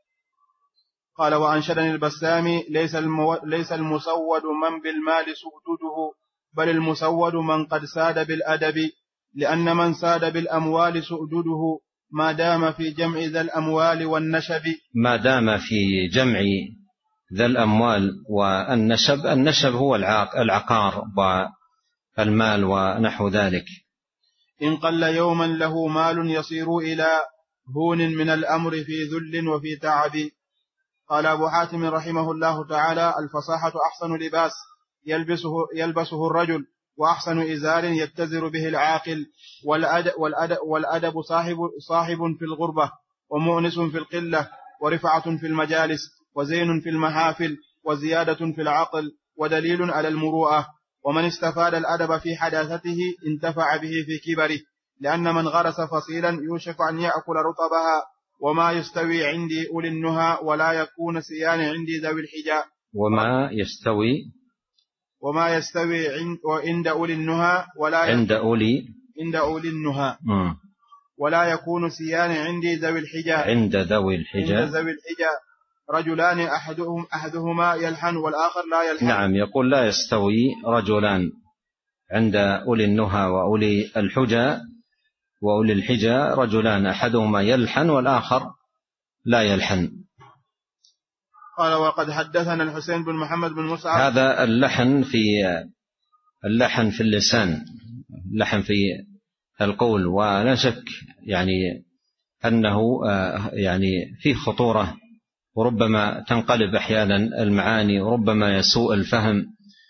قال وأنشدني البسامي ليس, المو... ليس المسود من بالمال سؤدده بل المسود من قد ساد بالأدب لأن من ساد بالأموال سؤدده ما دام في جمع ذا الأموال والنشب. ما دام في جمع ذا الأموال والنشب، النشب هو العقار والمال ونحو ذلك. إن قل يوما له مال يصير إلى هون من الأمر في ذل وفي تعب. قال أبو حاتم رحمه الله تعالى الفصاحة أحسن لباس يلبسه, يلبسه الرجل وأحسن إزار يتزر به العاقل والأدب, والأدب, والأدب صاحب, صاحب في الغربة ومؤنس في القلة ورفعة في المجالس وزين في المحافل وزيادة في العقل ودليل على المروءة. ومن استفاد الأدب في حداثته انتفع به في كبره لأن من غرس فصيلا يوشك أن يأكل رطبها وما يستوي عندي أولي النهى ولا يكون سيان عندي ذوي الحجاء. وما يستوي وما يستوي عند أولي النهى ولا عند أولي عند أولي النهى ولا يكون سيان عندي ذوي الحجاء عند ذوي الحجاء عند ذوي الحجاء رجلان أحدهم أحدهما يلحن والآخر لا يلحن. نعم، يقول لا يستوي رجلان عند أولي النهى وأولي الحجى وأولي الحجى رجلان أحدهما يلحن والآخر لا يلحن. قال وقد حدثنا الحسين بن محمد بن مصعب. هذا اللحن في اللحن في اللسان، اللحن في القول، ولا شك يعني أنه يعني فيه خطورة وربما تنقلب أحيانا المعاني وربما يسوء الفهم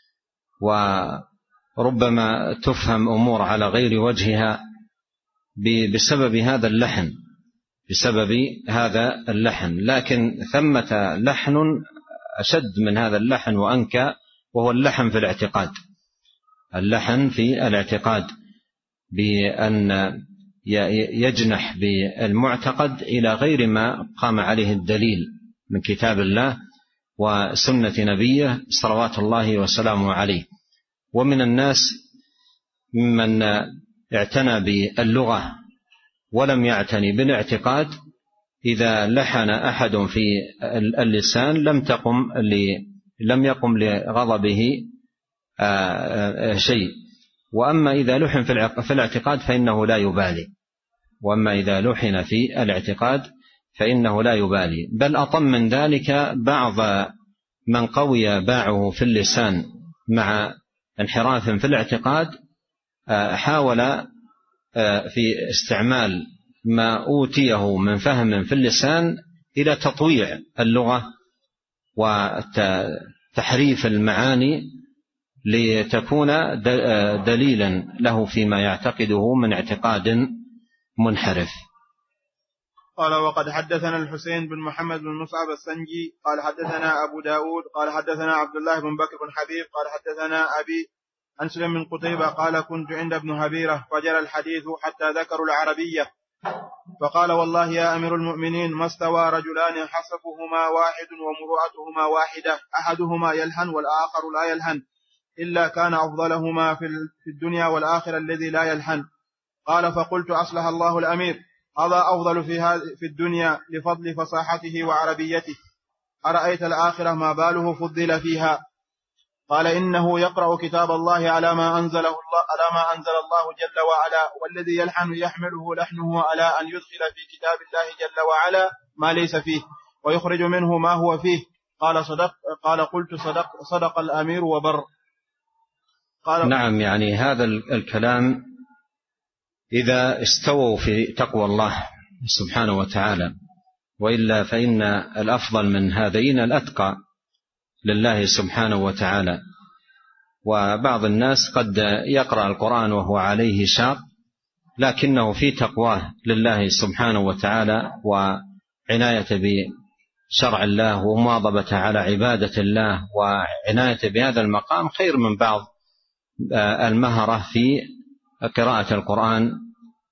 وربما تفهم أمور على غير وجهها بسبب هذا اللحن بسبب هذا اللحن لكن ثمة لحن أشد من هذا اللحن وأنكى، وهو اللحن في الاعتقاد. اللحن في الاعتقاد بأن يجنح بالمعتقد إلى غير ما قام عليه الدليل من كتاب الله وسنة نبيه صلوات الله وسلامه عليه. ومن الناس ممن اعتنى باللغة ولم يعتني بالاعتقاد، إذا لحن أحد في اللسان لم تقم لم يقم لغضبه شيء، وأما إذا لحن في الاعتقاد فإنه لا يبالي وأما إذا لحن في الاعتقاد فإنه لا يبالي. بل أطم من ذلك بعض من قوي باعه في اللسان مع انحراف في الاعتقاد حاول في استعمال ما أوتيه من فهم في اللسان إلى تطويع اللغة وتحريف المعاني لتكون دليلا له فيما يعتقده من اعتقاد منحرف. قال وقد حدثنا الحسين بن محمد بن مصعب السنجي قال حدثنا أبو داود قال حدثنا عبد الله بن بكر بن حبيب قال حدثنا أبي عن سلم بن قتيبة قال كنت عند ابن هبيرة فجرى الحديث حتى ذكروا العربية فقال والله يا أمير المؤمنين ما استوى رجلان حسبهما واحد ومروءتهما واحدة أحدهما يلحن والآخر لا يلحن إلا كان أفضلهما في الدنيا والآخر الذي لا يلحن. قال فقلت أصلح الله الأمير هذا أفضل في الدنيا لفضل فصاحته وعربيته، أرأيت الآخرة ما باله فضل فيها؟ قال إنه يقرأ كتاب الله على ما أنزله الله على ما أنزل الله جل وعلا، والذي يلحن يحمله لحنه على أن يدخل في كتاب الله جل وعلا ما ليس فيه ويخرج منه ما هو فيه. قال صدق قال قلت صدق صدق الأمير وبر. قال نعم، يعني هذا الكلام إذا استووا في تقوى الله سبحانه وتعالى، وإلا فإن الأفضل من هذين الأتقى لله سبحانه وتعالى. وبعض الناس قد يقرأ القرآن وهو عليه شاق لكنه في تقواه لله سبحانه وتعالى وعناية بشرع الله ومواظبة على عبادة الله وعناية بهذا المقام خير من بعض المهرة في قراءة القرآن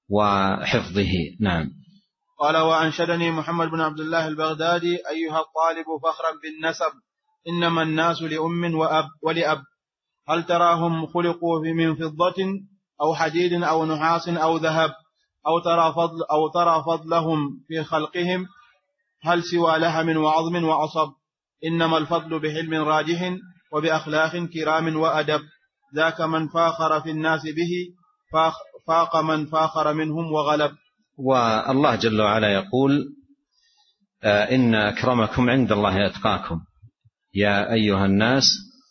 وحفظه. نعم. قال وأنشدني محمد بن عبد الله البغدادي أيها الطالب فخرا بالنسب إنما الناس لأم وأب ولأب هل تراهم خلقوا من فضة أو حديد أو نحاس أو ذهب أو ترى فضل أو ترى فضلهم في خلقهم هل سوى لحم وعظم وعصب إنما الفضل بحلم راجح وبأخلاق كرام وأدب ذاك من فاخر في الناس به فاق من فاخر منهم وغلب. والله جل وعلا يقول إن أكرمكم عند الله أتقاكم يا أيها الناس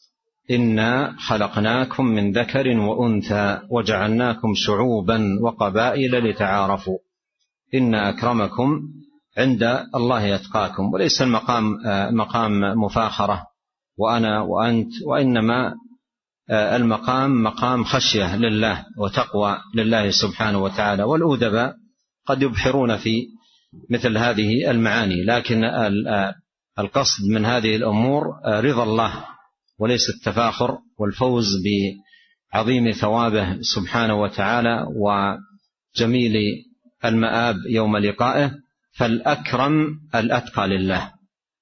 إنا خلقناكم من ذكر وأنثى وجعلناكم شعوبا وقبائل لتعارفوا إن أكرمكم عند الله أتقاكم. وليس المقام مقام مفاخرة وأنا وأنت، وإنما المقام مقام خشية لله وتقوى لله سبحانه وتعالى. والأدباء قد يبحرون في مثل هذه المعاني، لكن القصد من هذه الأمور رضا الله وليس التفاخر والفوز بعظيم ثوابه سبحانه وتعالى وجميل المآب يوم لقائه، فالأكرم الأتقى لله.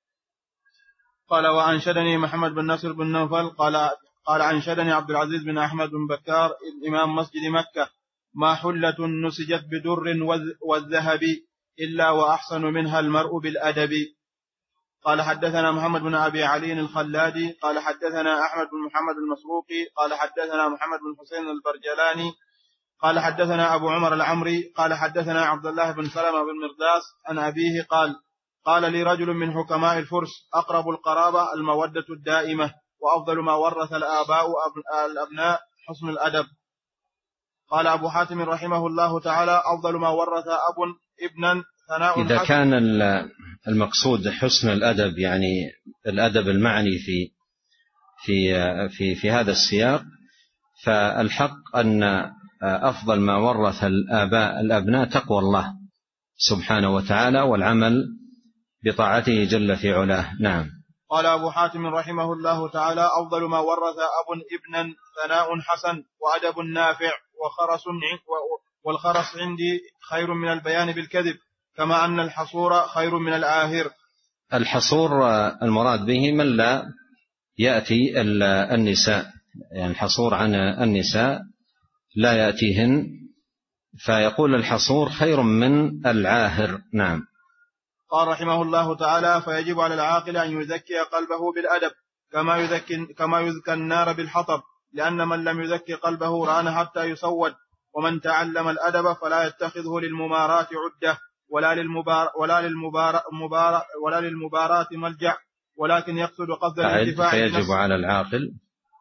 قال وأنشدني محمد بن نصر بن نوفل قال قال أنشدني عبد العزيز بن أحمد بن بكار إمام مسجد مكة ما حلة نسجت بدر والذهب إلا وأحسن منها المرء بالأدب. قال حدثنا محمد بن أبي علي الخلادي قال حدثنا أحمد بن محمد المسروقي قال حدثنا محمد بن حسين البرجلاني قال حدثنا أبو عمر العمري قال حدثنا عبد الله بن سلمة بن مرداس عن أبيه قال قال لي رجل من حكماء الفرس أقرب القرابة المودة الدائمة وأفضل ما ورث الآباء الأبناء حسن الأدب. قال أبو حاتم رحمه الله تعالى أفضل ما ورث أب ابنا ثناء إذا كان المقصود حسن الأدب يعني الأدب المعني في في في في هذا السياق، فالحق أن أفضل ما ورث الآباء الأبناء تقوى الله سبحانه وتعالى والعمل بطاعته جل في علاه. نعم. قال أبو حاتم رحمه الله تعالى أفضل ما ورث أب ابنا ثناء حسن وأدب نافع وخرس والخرس عندي خير من البيان بالكذب كما أن الحصور خير من العاهر. الحصور المراد به من لا يأتي النساء، يعني الحصور عن النساء لا يأتيهن، فيقول الحصور خير من العاهر. نعم. قال رحمه الله تعالى فيجب على العاقل أن يزكي قلبه بالأدب كما يزكي, كما يزكى النار بالحطب لأن من لم يزكي قلبه ران حتى يسود ومن تعلم الأدب فلا يتخذه للممارات عدة ولا للمبار ولا للمبار مبار ولا للمباراة ملجأ ولكن يقصد قصد الانتفاع. فيجب على العاقل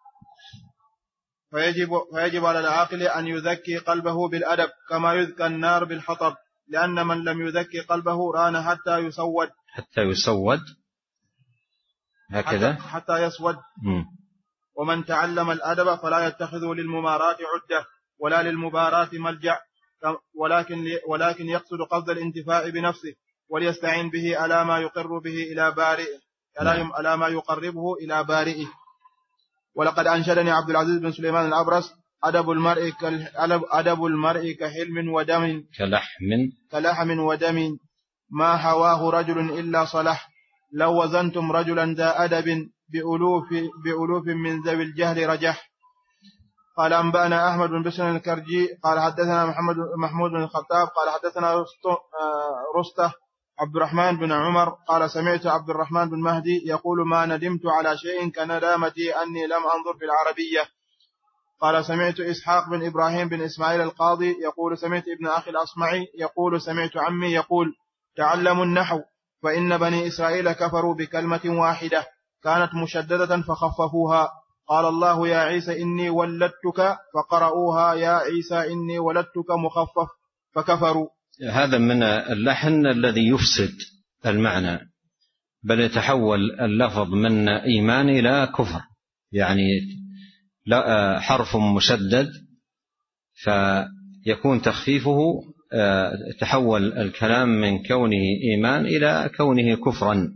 فيجب, فيجب على العاقل أن يزكي قلبه بالأدب كما يزكى النار بالحطب لأن من لم يزكي قلبه ران حتى يسود حتى يسود هكذا حتى, حتى يسود م. ومن تعلم الأدب فلا يتخذه للممارات عدة ولا للمباراة ملجأ ولكن, ولكن يقصد قصد الانتفاع بنفسه وليستعين به على ما يقر به إلى بارئه على ما يقربه إلى بارئه. ولقد أنشدني عبد العزيز بن سليمان الأبرس أدب المرء أدب المرء كحلم ودم كلحم كلحم ودم ما هواه رجل إلا صلح لو وزنتم رجلا ذا أدب بألوف, بألوف من ذوي الجهل رجح. قال أنبأنا أحمد بن بسر الكرجي قال حدثنا محمد محمود بن الخطاب قال حدثنا رسته عبد الرحمن بن عمر قال سمعت عبد الرحمن بن مهدي يقول ما ندمت على شيء كندامتي أني لم أنظر في العربية. قال سمعت إسحاق بن إبراهيم بن إسماعيل القاضي يقول سمعت ابن أخي الأصمعي يقول سمعت عمي يقول تعلموا النحو فإن بني إسرائيل كفروا بكلمة واحدة كانت مشددة فخففوها قال الله يا عيسى إني ولدتك فقرأوها يا عيسى إني ولدتك مخفف فكفروا. هذا من اللحن الذي يفسد المعنى بل يتحول اللفظ من إيمان إلى كفر، يعني حرف مشدد فيكون تخفيفه تحول الكلام من كونه إيمان إلى كونه كفرا.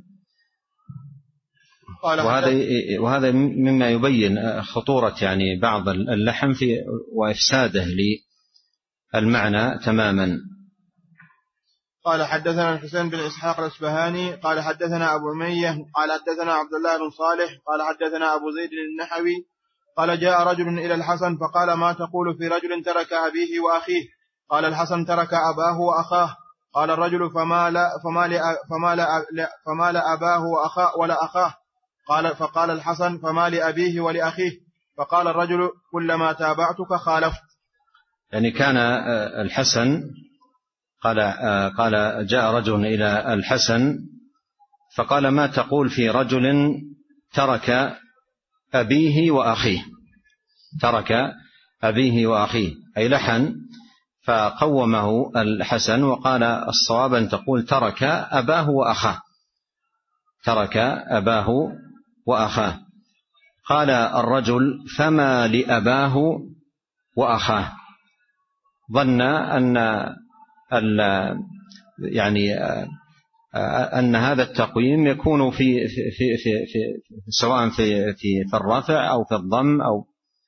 وهذا وهذا مما يبين خطورة يعني بعض اللحن في وإفساده المعنى تماما. قال حدثنا الحسين بن إسحاق الأصبهاني قال حدثنا أبو أمية قال حدثنا عبد الله بن صالح قال حدثنا أبو زيد النحوي قال جاء رجل إلى الحسن فقال ما تقول في رجل ترك أبيه وأخيه؟ قال الحسن ترك أباه وأخاه. قال الرجل فما لا فما لا فما لا فما لا أباه وأخاه ولا أخاه؟ قال فقال الحسن فما لأبيه ولأخيه؟ فقال الرجل كلما تابعتك خالفت. يعني كان الحسن قال قال جاء رجل إلى الحسن فقال ما تقول في رجل ترك أبيه وأخيه؟ ترك أبيه وأخيه أي لحن، فقومه الحسن وقال الصواب أن تقول ترك أباه وأخاه، ترك أباه وأخاه. قال الرجل فما لأباه وأخاه؟ ظن أن يعني أن هذا التقويم يكون في في في في, في سواء في في في الرفع أو في الضم أو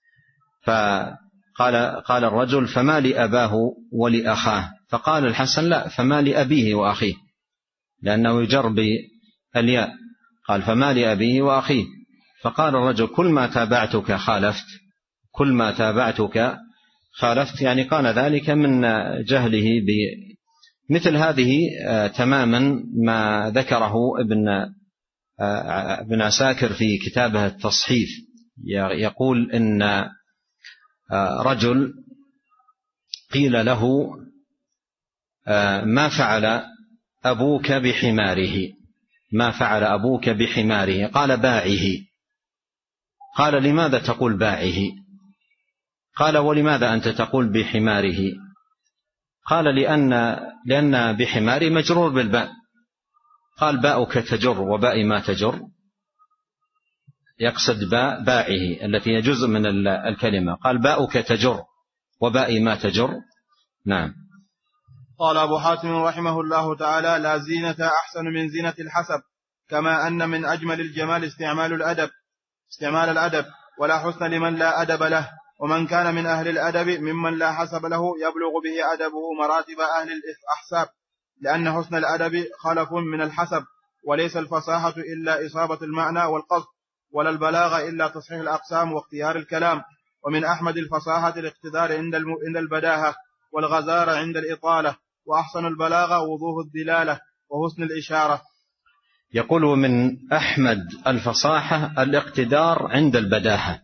فقال قال الرجل فما لأباه ولأخاه؟ فقال الحسن لا، فما لأبيه وأخيه، لأنه يجر بالياء. قال فما لأبيه وأخيه. فقال الرجل كل ما تابعتك خالفت، كل ما تابعتك خالفت، يعني قال ذلك من جهله بمثل هذه تماما ما ذكره ابن ابن عساكر في كتابه التصحيف. يقول إن رجل قيل له ما فعل أبوك بحماره؟ ما فعل أبوك بحماره؟ قال باعه. قال لماذا تقول باعه؟ قال ولماذا أنت تقول بحماره؟ قال لأن لأن بحماري مجرور بالباء. قال باؤك تجر وباء ما تجر، يقصد باء باعه التي هي جزء من الكلمة. قال باؤك تجر وباء ما تجر. نعم. قال أبو حاتم رحمه الله تعالى لا زينة أحسن من زينة الحسب، كما أن من أجمل الجمال استعمال الأدب استعمال الأدب ولا حسن لمن لا أدب له، ومن كان من أهل الأدب ممن لا حسب له يبلغ به أدبه مراتب أهل الأحساب، لأن حسن الأدب خلف من الحسب، وليس الفصاحة إلا إصابة المعنى والقصد، ولا البلاغة إلا تصحيح الأقسام واختيار الكلام. ومن أحمد الفصاحة الاقتدار عند البداهة، والغزارة عند الإطالة، وأحسن البلاغة وضوح الدلالة وحسن الإشارة. يقول من أحمد الفصاحة الاقتدار عند البداهة،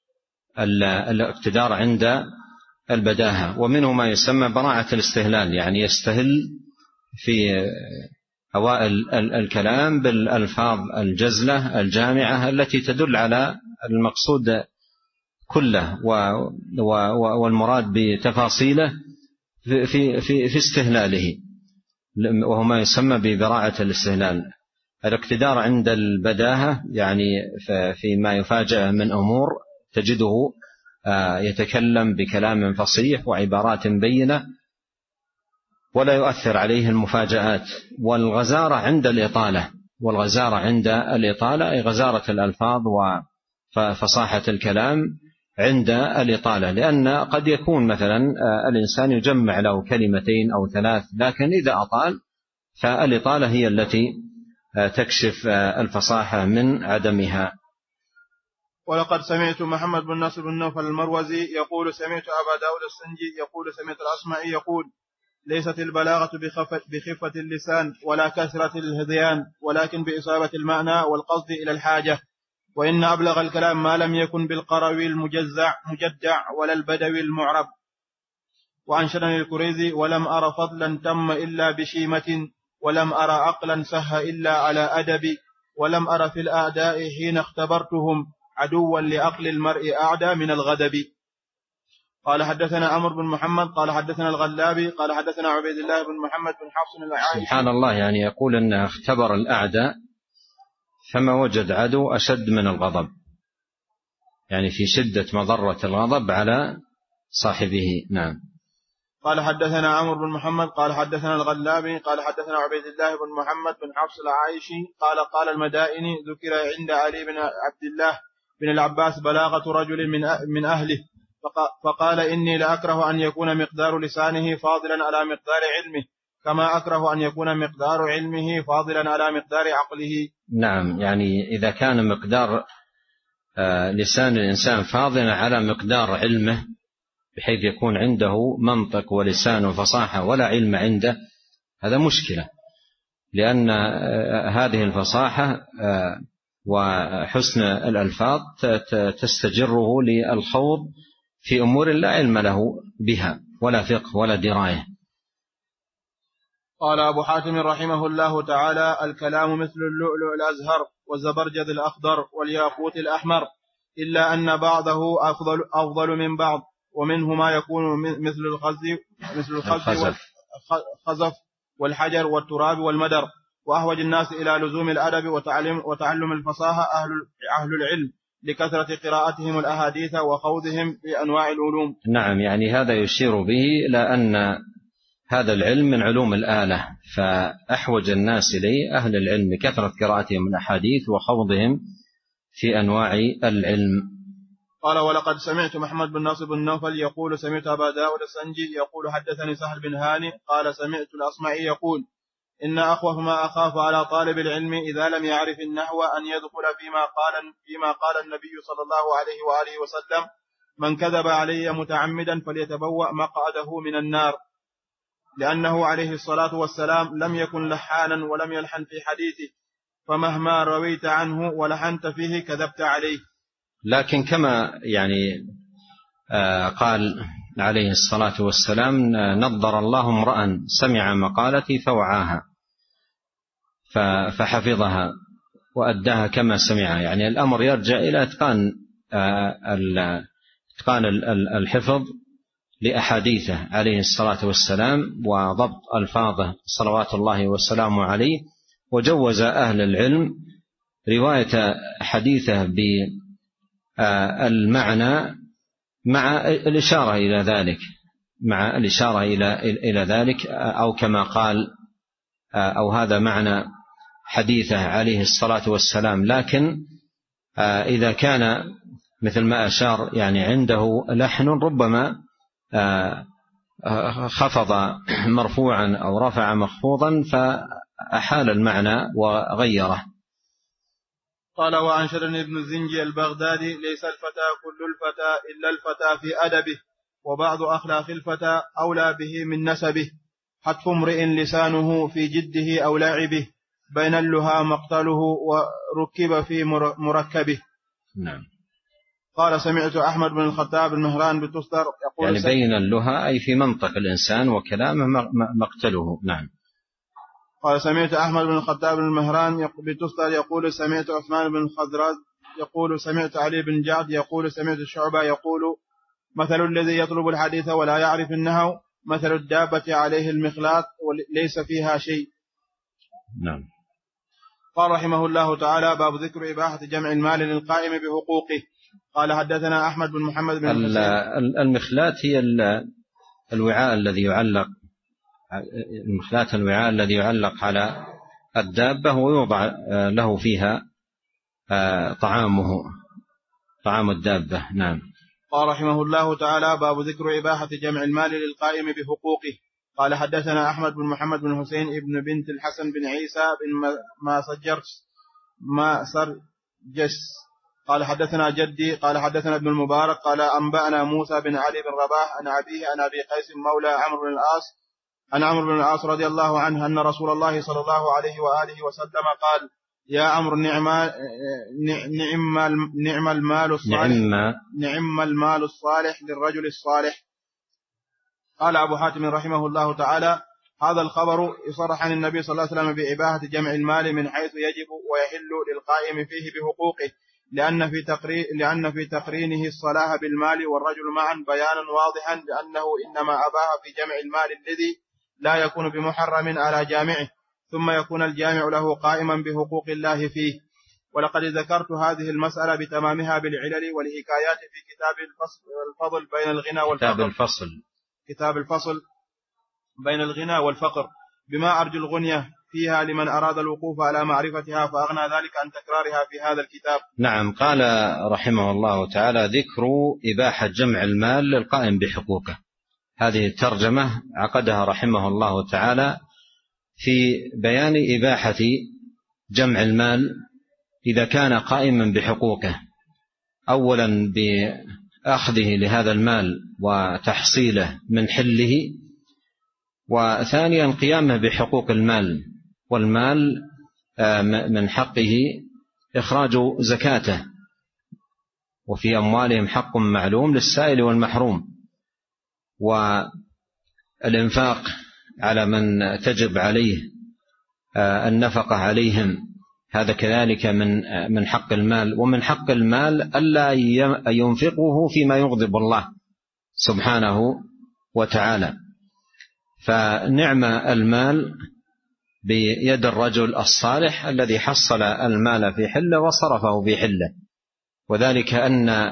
الاقتدار عند البداهة. ومنه ما يسمى براعة الاستهلال، يعني يستهل في أوائل الكلام بالألفاظ الجزلة الجامعة التي تدل على المقصود كله والمراد بتفاصيله في في في استهلاله، وهو ما يسمى ببراعة الاستهلال. الاقتدار عند البداهة يعني فيما يفاجأ من أمور تجده يتكلم بكلام فصيح وعبارات بينة ولا يؤثر عليه المفاجآت. والغزارة عند الإطالة، والغزارة عند الإطالة أي غزارة الألفاظ وفصاحة الكلام عند الإطالة، لأن قد يكون مثلا الإنسان يجمع له كلمتين أو ثلاث، لكن إذا أطال فالإطالة هي التي تكشف الفصاحة من عدمها. ولقد سمعت محمد بن نصر بن نوفل المروزي يقول سمعت أبا داود السنجي يقول سمعت الأصمعي يقول ليست البلاغة بخفة اللسان ولا كثرة الهذيان، ولكن بإصابة المعنى والقصد إلى الحاجة. وإن أبلغ الكلام ما لم يكن بالقروي المجزع مجدع ولا البدوي المعرب. وأنشدني الكريزي ولم أر فضلا تم إلا بشيمة، ولم أر عقلا سه إلا على أدب، ولم أر في الأعداء حين اختبرتهم عدوا لعقل المرء أعدى من الغدب. قال حدثنا عمرو بن محمد قال حدثنا الغلابي قال حدثنا عبيد الله بن محمد بن حفص العائشي. سبحان الله، يعني يقول أن اختبر الأعداء فما وجد عدو أشد من الغضب، يعني في شدة مضرة الغضب على صاحبه. نعم. قال حدثنا عمرو بن محمد قال حدثنا الغلابي قال حدثنا عبيد الله بن محمد بن حفص العائشي قال قال المدائني ذكر عند علي بن عبد الله بن العباس بلاغة رجل من من أهله فقال إني لأكره أن يكون مقدار لسانه فاضلا على مقدار علمه، كما أكره أن يكون مقدار علمه فاضلا على مقدار عقله. نعم، يعني إذا كان مقدار لسان الإنسان فاضلا على مقدار علمه بحيث يكون عنده منطق ولسان وفصاحة ولا علم عنده، هذا مشكلة، لأن هذه الفصاحة وحسن الألفاظ تستجره للخوض في أمور لا علم له بها ولا فقه ولا دراية. قال أبو حاتم رحمه الله تعالى: الكلام مثل اللؤلؤ الأزهر والزبرجد الأخضر والياقوت الأحمر، إلا أن بعضه أفضل, أفضل من بعض، ومنه ما يكون مثل الخزف مثل الخزف والخزف والحجر والتراب والمدر. وأحوج الناس إلى لزوم الأدب وتعلم, وتعلم الفصاحة أهل, أهل العلم لكثرة قراءتهم الأحاديث وخوضهم في أنواع العلوم. نعم، يعني هذا يشير به إلى أن هذا العلم من علوم الآلة، فأحوج الناس إليه أهل العلم لكثرة قراءتهم الأحاديث وخوضهم في أنواع العلم. قال: ولقد سمعت محمد بن ناصر بن نوفل يقول: سمعت أبا داود السنجي يقول: حدثني سهل بن هاني قال: سمعت الأصمعي يقول: إن أخوف ما أخاف على طالب العلم إذا لم يعرف النحو أن يدخل فيما قال, فيما قال النبي صلى الله عليه وآله وسلم: من كذب علي متعمدا فليتبوأ مقعده من النار، لأنه عليه الصلاة والسلام لم يكن لحانا ولم يلحن في حديثه، فمهما رويت عنه ولحنت فيه كذبت عليه. لكن كما يعني قال عليه الصلاة والسلام: نضر الله امرأ سمع مقالتي فوعاها فحفظها وأداها كما سمعها، يعني الأمر يرجع إلى إتقان إتقان الحفظ لأحاديثه عليه الصلاة والسلام وضبط ألفاظه صلوات الله والسلام عليه. وجوز أهل العلم رواية حديثه بالمعنى مع الإشارة إلى ذلك مع الإشارة إلى إلى ذلك أو كما قال أو هذا معنى حديثه عليه الصلاة والسلام. لكن إذا كان مثل ما أشار يعني عنده لحن ربما خفض مرفوعا أو رفع مخفوضا فأحال المعنى وغيره. قال: وأنشدني ابن الزنجي البغدادي: ليس الفتى كل الفتى إلا الفتى في أدبه، وبعض أخلاق الفتى أولى به من نسبه، حتف امرئ لسانه في جده أو لعبه، بين اللها مقتله وركب في مركبه. نعم. قال: سمعت أحمد بن الخطاب المهران بتستر يقول: يعني بين اللها أي في منطق الإنسان وكلامه مقتله. نعم. قال: سمعت أحمد بن الخطاب المهران بتستر يقول: سمعت عثمان بن الخضراء يقول: سمعت علي بن جعد يقول: سمعت الشعبة يقول: مثل الذي يطلب الحديث ولا يعرف النحو مثل الدابة عليه المخلاط وليس فيها شيء. نعم. قال رحمه الله تعالى: باب ذكر إباحة جمع المال للقائم بحقوقه. قال: حدثنا أحمد بن محمد بن المخلاط هي الوعاء الذي يعلق المخلاط الوعاء الذي يعلق على الدابة ويوضع له فيها طعامه طعام الدابة. نعم. قال رحمه الله تعالى: باب ذكر إباحة جمع المال للقائم بحقوقه. قال: حدثنا أحمد بن محمد بن حسين ابن بنت الحسن بن عيسى بن ما سجرس ما سرجس قال: حدثنا جدي قال: حدثنا ابن المبارك قال: أنبأنا موسى بن علي بن رباح عن أبيه عن أبي قيس مولى عمرو بن العاص عن عمرو بن العاص رضي الله عنه أن رسول الله صلى الله عليه وآله وسلم قال: يا عمرو نعم نعم نعم المال الصالح نعم, نعم المال الصالح للرجل الصالح. قال أبو حاتم رحمه الله تعالى: هذا الخبر يصرح عن النبي صلى الله عليه وسلم بإباحة جمع المال من حيث يجب ويحل للقائم فيه بحقوقه، لأن في تقرين لأن في تقرينه الصلاح بالمال والرجل معا بيانا واضحا لأنه إنما أباح في جمع المال الذي لا يكون بمحرم على جامعه، ثم يكون الجامع له قائما بحقوق الله فيه. ولقد ذكرت هذه المسألة بتمامها بالعلل والحكايات في كتاب الفصل بين الغنى والفقر كتاب الفصل كتاب الفصل بين الغنى والفقر بما أرجو الغنية فيها لمن أراد الوقوف على معرفتها، فأغنى ذلك عن تكرارها في هذا الكتاب. نعم. قال رحمه الله تعالى: ذكر إباحة جمع المال للقائم بحقوقه. هذه الترجمة عقدها رحمه الله تعالى في بيان إباحة جمع المال إذا كان قائما بحقوقه، أولا بأخذه لهذا المال وتحصيله من حله، وثانيا قيامه بحقوق المال. والمال من حقه إخراج زكاته، وفي أموالهم حق معلوم للسائل والمحروم، والإنفاق على من تجب عليه النفقة عليهم، هذا كذلك من من حق المال. ومن حق المال ألا ينفقه فيما يغضب الله سبحانه وتعالى. فنعم المال بيد الرجل الصالح الذي حصل المال في حله وصرفه في حله، وذلك أن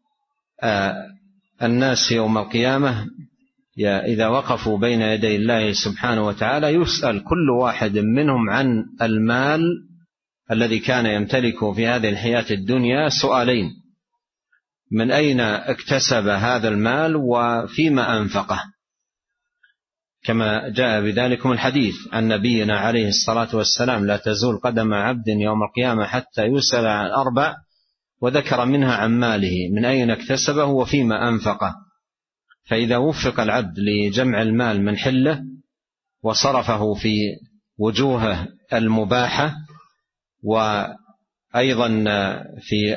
الناس يوم القيامة إذا وقفوا بين يدي الله سبحانه وتعالى يسأل كل واحد منهم عن المال الذي كان يمتلكه في هذه الحياة الدنيا سؤالين: من أين اكتسب هذا المال وفيما أنفقه، كما جاء بذلكم الحديث عن نبينا عليه الصلاة والسلام: لا تزول قدم عبد يوم القيامة حتى يسأل عن أربع، وذكر منها عن ماله من أين اكتسبه وفيما أنفقه. فإذا وفق العبد لجمع المال من حله وصرفه في وجوهه المباحة، وأيضا في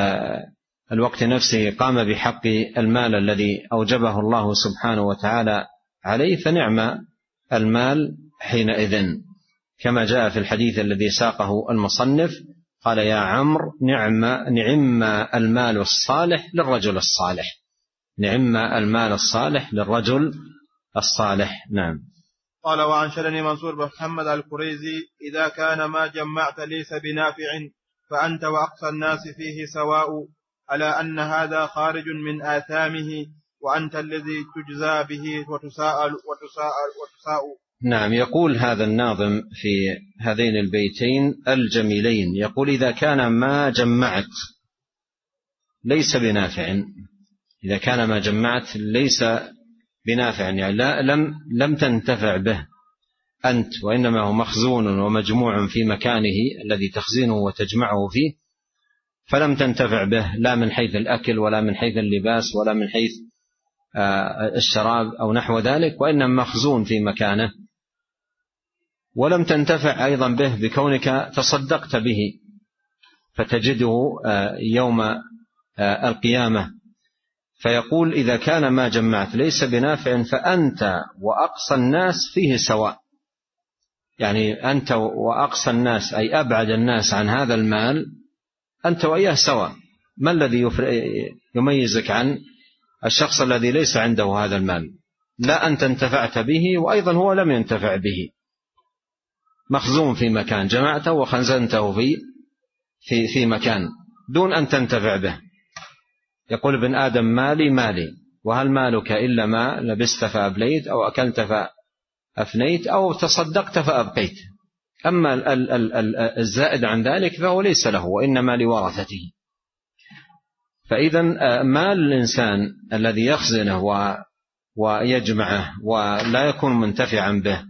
الوقت نفسه قام بحق المال الذي أوجبه الله سبحانه وتعالى عليه، فنعم المال حينئذ، كما جاء في الحديث الذي ساقه المصنف قال: يا عمرو نعم نعم المال الصالح للرجل الصالح. نعم المال الصالح للرجل الصالح. نعم. قال: وأنشدني منصور بن محمد الكريزي: إذا كان ما جمعت ليس بنافع فأنت وأقصى الناس فيه سواء، على أن هذا خارج من آثامه وأنت الذي تجزى به وتساءل وتساءل وتساءل. نعم. يقول هذا الناظم في هذين البيتين الجميلين، يقول: إذا كان ما جمعت ليس بنافع، إذا كان ما جمعت ليس بنافع، يعني لا لم لم تنتفع به أنت، وإنما هو مخزون ومجموع في مكانه الذي تخزينه وتجمعه فيه، فلم تنتفع به لا من حيث الأكل ولا من حيث اللباس ولا من حيث الشراب أو نحو ذلك، وإنما مخزون في مكانه، ولم تنتفع أيضا به بكونك تصدقت به فتجده يوم القيامة. فيقول: إذا كان ما جمعت ليس بنافع فأنت وأقصى الناس فيه سواء، يعني أنت وأقصى الناس أي أبعد الناس عن هذا المال أنت وإياه سواء. ما الذي يميزك عن الشخص الذي ليس عنده هذا المال؟ لا أنت انتفعت به وأيضا هو لم ينتفع به، مخزون في مكان، جمعته وخزنته في في في مكان دون أن تنتفع به. يقول ابن آدم: مالي مالي، وهل مالك إلا ما لبست فأبليت أو أكلت فأفنيت أو تصدقت فأبقيت. أما الزائد عن ذلك فهو ليس له، وإنما لورثته. فإذا مال الإنسان الذي يخزنه ويجمعه ولا يكون منتفعا به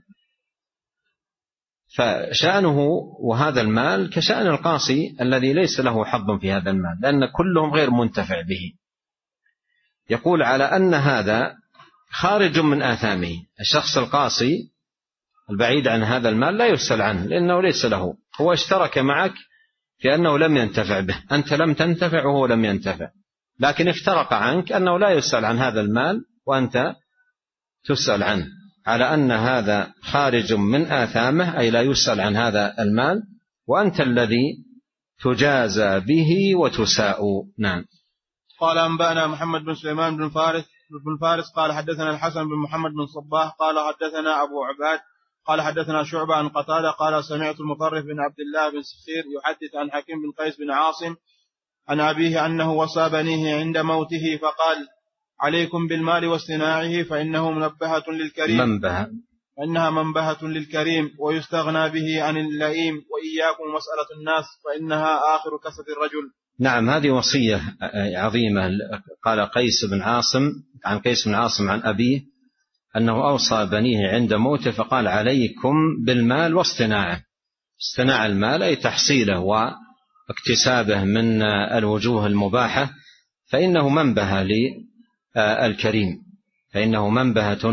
فشأنه وهذا المال كشأن القاصي الذي ليس له حظ في هذا المال، لأن كلهم غير منتفع به. يقول: على أن هذا خارج من آثامه. الشخص القاصي البعيد عن هذا المال لا يسأل عنه لأنه ليس له، هو اشترك معك في أنه لم ينتفع به، أنت لم تنتفع وهو لم ينتفع، لكن افترق عنك أنه لا يسأل عن هذا المال وأنت تسأل عنه. على أن هذا خارج من آثامه أي لا يسأل عن هذا المال، وأنت الذي تجازى به وتساء. نعم. قال: أنبأنا محمد بن سليمان بن فارس بن فارس قال حدثنا الحسن بن محمد بن صباح قال حدثنا أبو عباد قال حدثنا شعبة عن قتادة قال: سمعت المطرف بن عبد الله بن سخير يحدث عن حكيم بن قيس بن عاصم عن أبيه أنه وصى بنيه عند موته فقال: عليكم بالمال واصطناعه فإنه منبهة للكريم. منبه فإنها منبهة للكريم ويستغنى به عن اللئيم. وإياكم مسألة الناس فإنها آخر كسب الرجل. نعم، هذه وصية عظيمة. قال قيس بن عاصم عن قيس بن عاصم عن أبيه أنه أوصى بنيه عند موته فقال عليكم بالمال واصطناعه. اصطناع المال أي تحصيله واكتسابه من الوجوه المباحة، فإنه منبه للكريم فإنه منبهة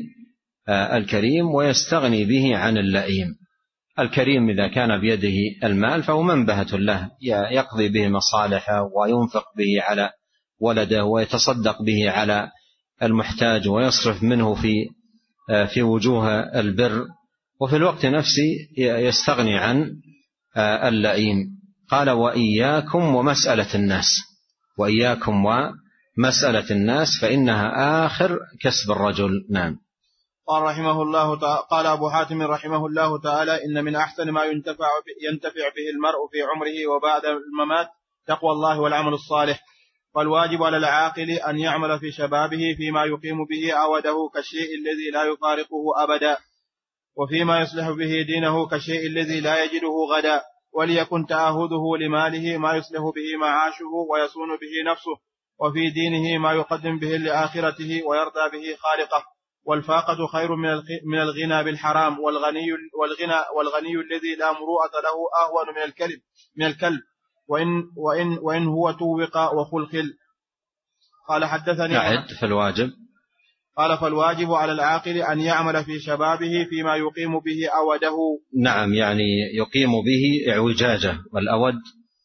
للكريم ويستغني به عن اللئيم. الكريم إذا كان بيده المال فهو منبهة له، يقضي به مصالحه وينفق به على ولده ويتصدق به على المحتاج ويصرف منه في في وجوه البر، وفي الوقت نفسه يستغني عن اللئيم. قال وإياكم ومسألة الناس وإياكم ومسألة الناس فإنها آخر كسب الرجل. نعم. قال رحمه الله تعالى قال أبو حاتم رحمه الله تعالى إن من أحسن ما ينتفع ينتفع به المرء في عمره وبعد الممات تقوى الله والعمل الصالح. فالواجب على العاقل أن يعمل في شبابه فيما يقيم به عوده كالشيء الذي لا يفارقه أبدا، وفيما يصلح به دينه كالشيء الذي لا يجده غدا، وليكن تعاهده لماله ما يصلح به معاشه ويصون به نفسه، وفي دينه ما يقدم به لآخرته ويرضى به خالقه. والفاقة خير من الغنى بالحرام، والغني, والغنى والغني الذي لا مروءة له أهون من الكلب من الكلب وإن, وإن, وإن هو توق وخلخل. قال حدثني أعد فالواجب قال فالواجب على العاقل أن يعمل في شبابه فيما يقيم به أوده. نعم، يعني يقيم به اعوجاجه، والأود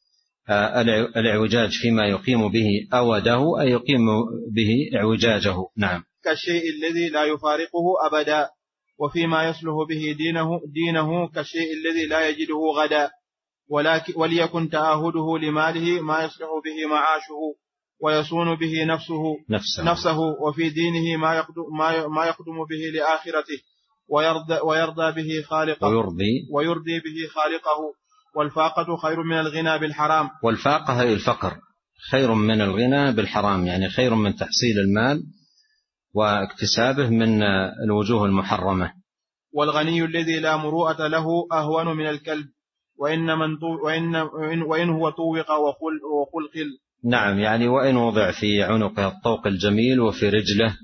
الاعوجاج فيما يقيم به أوده أي يقيم به اعوجاجه. نعم. كالشيء الذي لا يفارقه أبدا، وفيما يصلح به دينه, دينه كالشيء الذي لا يجده غدا، وليكن تعاهده لماله ما يصلح به معاشه ويصون به نفسه, نفسه, نفسه وفي دينه ما يقدم, ما, ما يقدم به لآخرته ويرضى, ويرضى به خالقه ويرضي, ويرضي به خالقه. والفاقة خير من الغنى بالحرام. والفاقة هي الفقر خير من الغنى بالحرام، يعني خير من تحصيل المال واكتسابه من الوجوه المحرمة. والغني الذي لا مروءة له أهون من الكلب وإن, من وإن, وإن هو طوق وخلخل. نعم، يعني وإن وضع في عنقه الطوق الجميل وفي رجله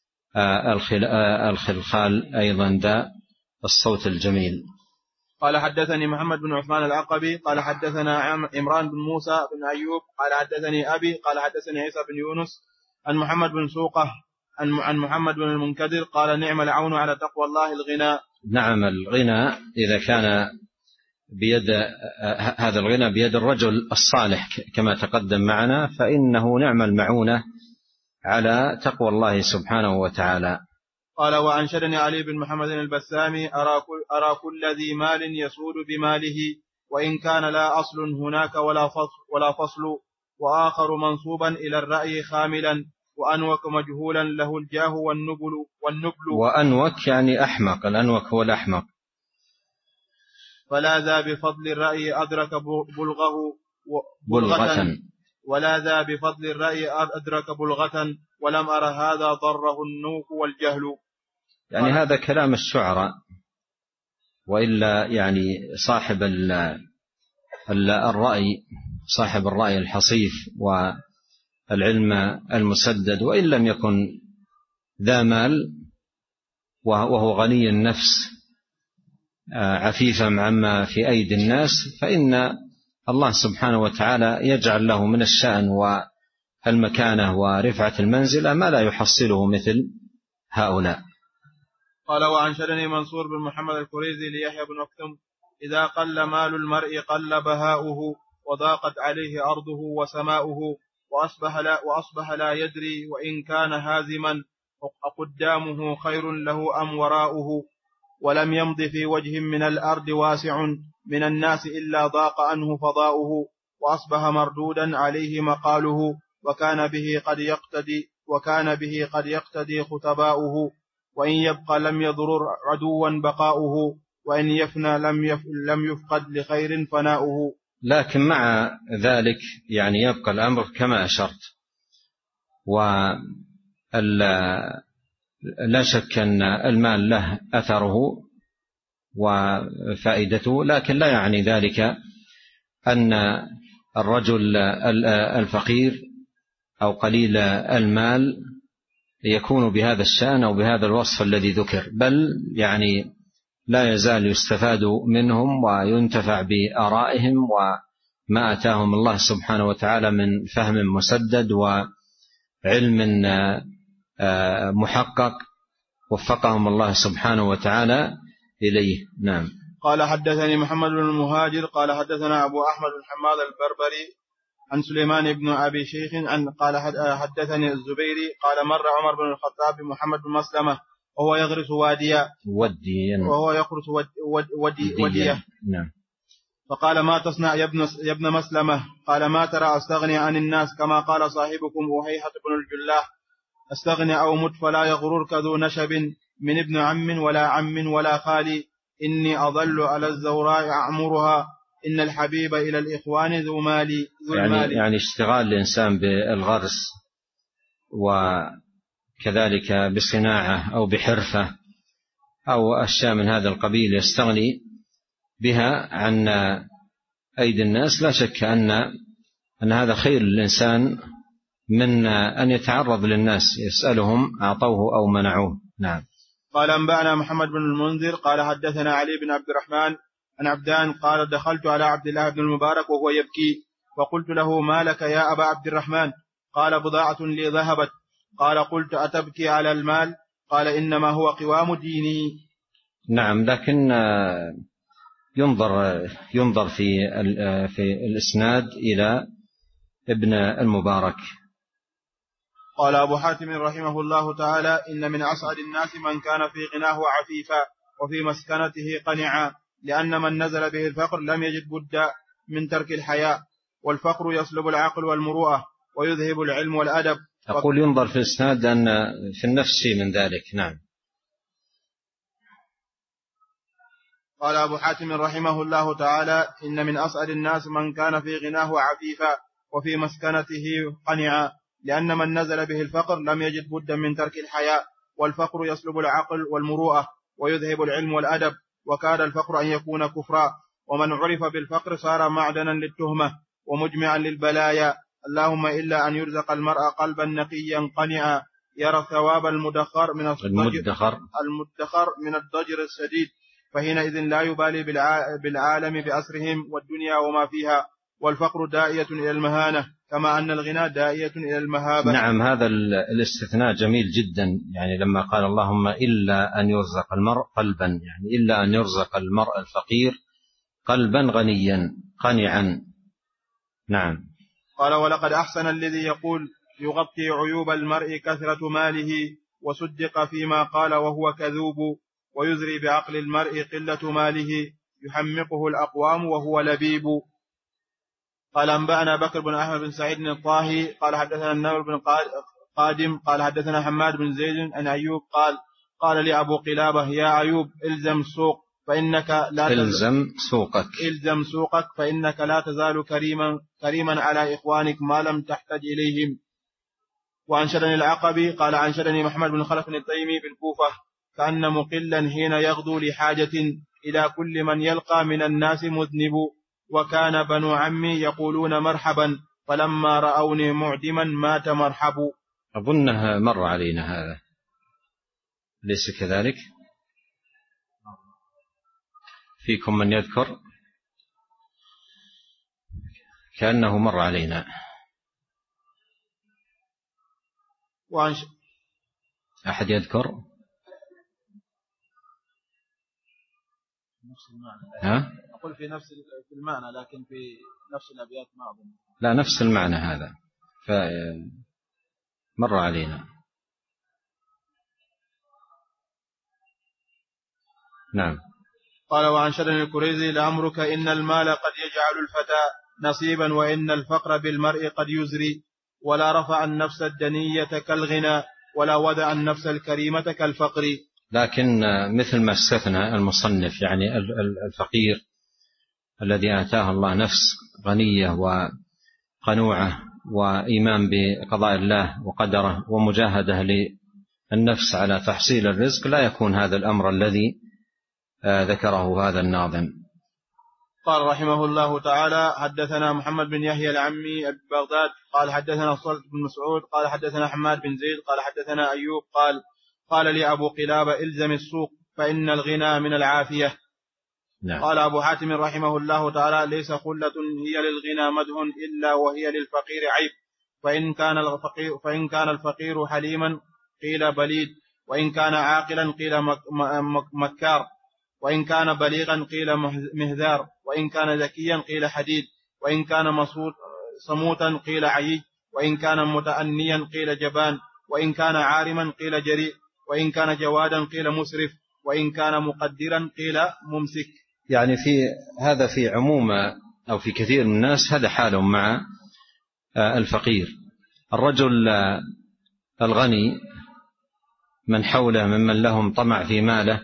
الخلخال أيضا ذا الصوت الجميل. قال حدثني محمد بن عثمان العقبي قال حدثنا عمران بن موسى بن أيوب قال حدثني أبي قال حدثني عيسى بن يونس عن محمد بن سوقة عن محمد بن المنكدر قال نعم العون على تقوى الله الغنى. نعم، الغنى إذا كان بيد هذا الغنى بيد الرجل الصالح كما تقدم معنا فإنه نعم المعونة على تقوى الله سبحانه وتعالى. قال وأنشدني علي بن محمد البسامي أرى كل, أرى كل ذي مال يسود بماله وإن كان لا أصل هناك ولا فصل, ولا فصل وآخر منصوبا إلى الرأي خاملا وأنوك مجهولا له الجاه والنبل, والنبل وأنوك يعني أحمق، الأنوك هو الأحمق. فلا ذا بفضل الرأي أدرك بلغه بلغة ولا ذا بفضل الرأي أدرك بلغة ولم أر هذا ضره النوك والجهل. يعني هذا كلام الشعراء، وإلا يعني صاحب الرأي صاحب الرأي الحصيف والعلم المسدد وإن لم يكن ذا مال وهو غني النفس عفيفا عما في أيدي الناس فإن الله سبحانه وتعالى يجعل له من الشأن والمكانة ورفعة المنزلة ما لا يحصله مثل هؤلاء. قال وأنشدني منصور بن محمد الكريزي ليحيى بن أكثم إذا قل مال المرء قل بهاؤه وضاقت عليه أرضه وسماؤه وأصبح لا, وأصبح لا يدري وإن كان هازما أقدامه خير له أم وراؤه ولم يمض في وجه من الأرض واسع من الناس إلا ضاق عنه فضاؤه وأصبح مردودا عليه مقاله وكان به قد يقتدي وكان به قد يقتدي خطباؤه وإن يبقى لم يضرر عدوا بقاؤه وإن يفنى لم, يف لم يفقد لخير فناؤه. لكن مع ذلك يعني يبقى الأمر كما أشرت، لا شك أن المال له أثره وفائدته، لكن لا يعني ذلك أن الرجل الفقير أو قليل المال يكون بهذا الشأن أو بهذا الوصف الذي ذكر، بل يعني لا يزال يستفاد منهم وينتفع بآرائهم وما أتاهم الله سبحانه وتعالى من فهم مسدد وعلم محقق وفقهم الله سبحانه وتعالى إليه. نعم. قال حدثني محمد بن المهاجر قال حدثنا أبو أحمد بن حماد البربري عن سليمان بن أبي شيخ عن قال حدثني الزبيري قال مر عمر بن الخطاب بمحمد بن مسلمة وهو يغرس واديا وديا وهو يغرس ود ودي وديا. نعم. فقال ما تصنع يا ابن يا ابن مسلمة؟ قال ما ترى أستغني عن الناس كما قال صاحبكم أهيحة بن الجلاح أستغني أو مت فلا يغررك ذو نشب من ابن عم ولا عم ولا خالي إني أظل على الزوراء أعمرها إن الحبيب إلى الإخوان ذو مالي ذو يعني, المال. يعني اشتغال الإنسان بالغرس وكذلك بصناعة أو بحرفة أو أشياء من هذا القبيل يستغني بها عن أيدي الناس، لا شك أن أن هذا خير للإنسان من أن يتعرض للناس يسألهم أعطوه أو منعوه. نعم. قال أنبأنا محمد بن المنذر قال حدثنا علي بن عبد الرحمن عن عبدان قال دخلت على عبد الله بن المبارك وهو يبكي فقلت له ما لك يا أبا عبد الرحمن؟ قال بضاعة لي ذهبت. قال قلت أتبكي على المال؟ قال إنما هو قوام ديني. نعم، لكن ينظر ينظر في في الإسناد إلى ابن المبارك. قال أبو حاتم رحمه الله تعالى إن من أسعد الناس من كان في غناه عفيفا وفي مسكنته قنعا، لأن من نزل به الفقر لم يجد بد من ترك الحياء، والفقر يسلب العقل والمروءة ويذهب العلم والأدب. أقول ينظر في الإسناد أن في النفس من ذلك. نعم. قال أبو حاتم رحمه الله تعالى إن من أسعد الناس من كان في غناه عفيفا وفي مسكنته قنعا، لأن من نزل به الفقر لم يجد بدا من ترك الحياء، والفقر يسلب العقل والمروءة ويذهب العلم والأدب، وكاد الفقر أن يكون كفرا، ومن عرف بالفقر صار معدنا للتهمة ومجمعا للبلايا، اللهم إلا أن يرزق المرء قلبا نقيا قنعا يرى ثواب المدخر من المدخر, المدخر من الضجر الشديد، فحينئذ لا يبالي بالعالم بأسرهم والدنيا وما فيها، والفقر داعية إلى المهانة كما أن الغنى داعية إلى المهابة. نعم، هذا الاستثناء جميل جدا، يعني لما قال اللهم إلا أن يرزق المرء قلبا، يعني إلا أن يرزق المرء الفقير قلبا غنيا قنعا. نعم. قال ولقد أحسن الذي يقول يغطي عيوب المرء كثرة ماله وصدق فيما قال وهو كذوب، ويزري بعقل المرء قلة ماله يحمقه الأقوام وهو لبيب. قال أنبأنا بكر بن أحمد بن سعيد الطاهي قال حدثنا النور بن قادم قال حدثنا حماد بن زيد عن أيوب قال قال لي أبو قلابة يا أيوب إلزم السوق فإنك لا إلزم سوقك إلزم سوقك فإنك لا تزال كريما كريما على إخوانك ما لم تحتج إليهم. وأنشدني العقبي قال أنشدني محمد بن خلف التيمي بالكوفة كأن مقلا حين يغدو لحاجة إلى كل من يلقى من الناس مذنب، وكان بنو عمي يقولون مرحبا فلما رأوني معدما مات مرحب. أظنها مر علينا هذا، ليس كذلك؟ فيكم من يذكر؟ كأنه مر علينا. وعنش... أحد يذكر؟ نفس المعنى. ها؟ أقول في نفس في المعنى لكن في نفس الأبيات ما أظن. لا، نفس المعنى هذا فمر علينا. نعم. قال وأنشدني الكريزي لأمرك إن المال قد يجعل الفتى نصيبا وإن الفقر بالمرء قد يزري، ولا رفع النفس الدنية كالغنى ولا وضع النفس الكريمة كالفقر. لكن مثل ما استثنى المصنف يعني الفقير الذي آتاه الله نفس غنية وقنوعة وإيمان بقضاء الله وقدره ومجاهدة النفس على تحصيل الرزق لا يكون هذا الأمر الذي ذكره هذا الناظم. قال رحمه الله تعالى: حدثنا محمد بن يحيى العمي بغداد قال حدثنا صالح بن مسعود قال حدثنا حماد بن زيد قال حدثنا أيوب قال قال لي أبو قلابة: إلزم السوق فإن الغنى من العافية. نعم. قال أبو حاتم رحمه الله تعالى: ليس خلة هي للغنى مدح إلا وهي للفقير عيب، فإن كان الفقير, فإن كان الفقير حليما قيل بليد، وإن كان عاقلا قيل مكار، وإن كان بليغا قيل مهذار، وإن كان ذكيا قيل حديد، وإن كان صموتا قيل عيي، وإن كان متأنيا قيل جبان، وإن كان عارما قيل جريء، وإن كان جوادا قيل مسرف، وإن كان مقدرا قيل ممسك. يعني في هذا في عموم أو في كثير من الناس هذا حالهم مع الفقير. الرجل الغني من حوله ممن لهم طمع في ماله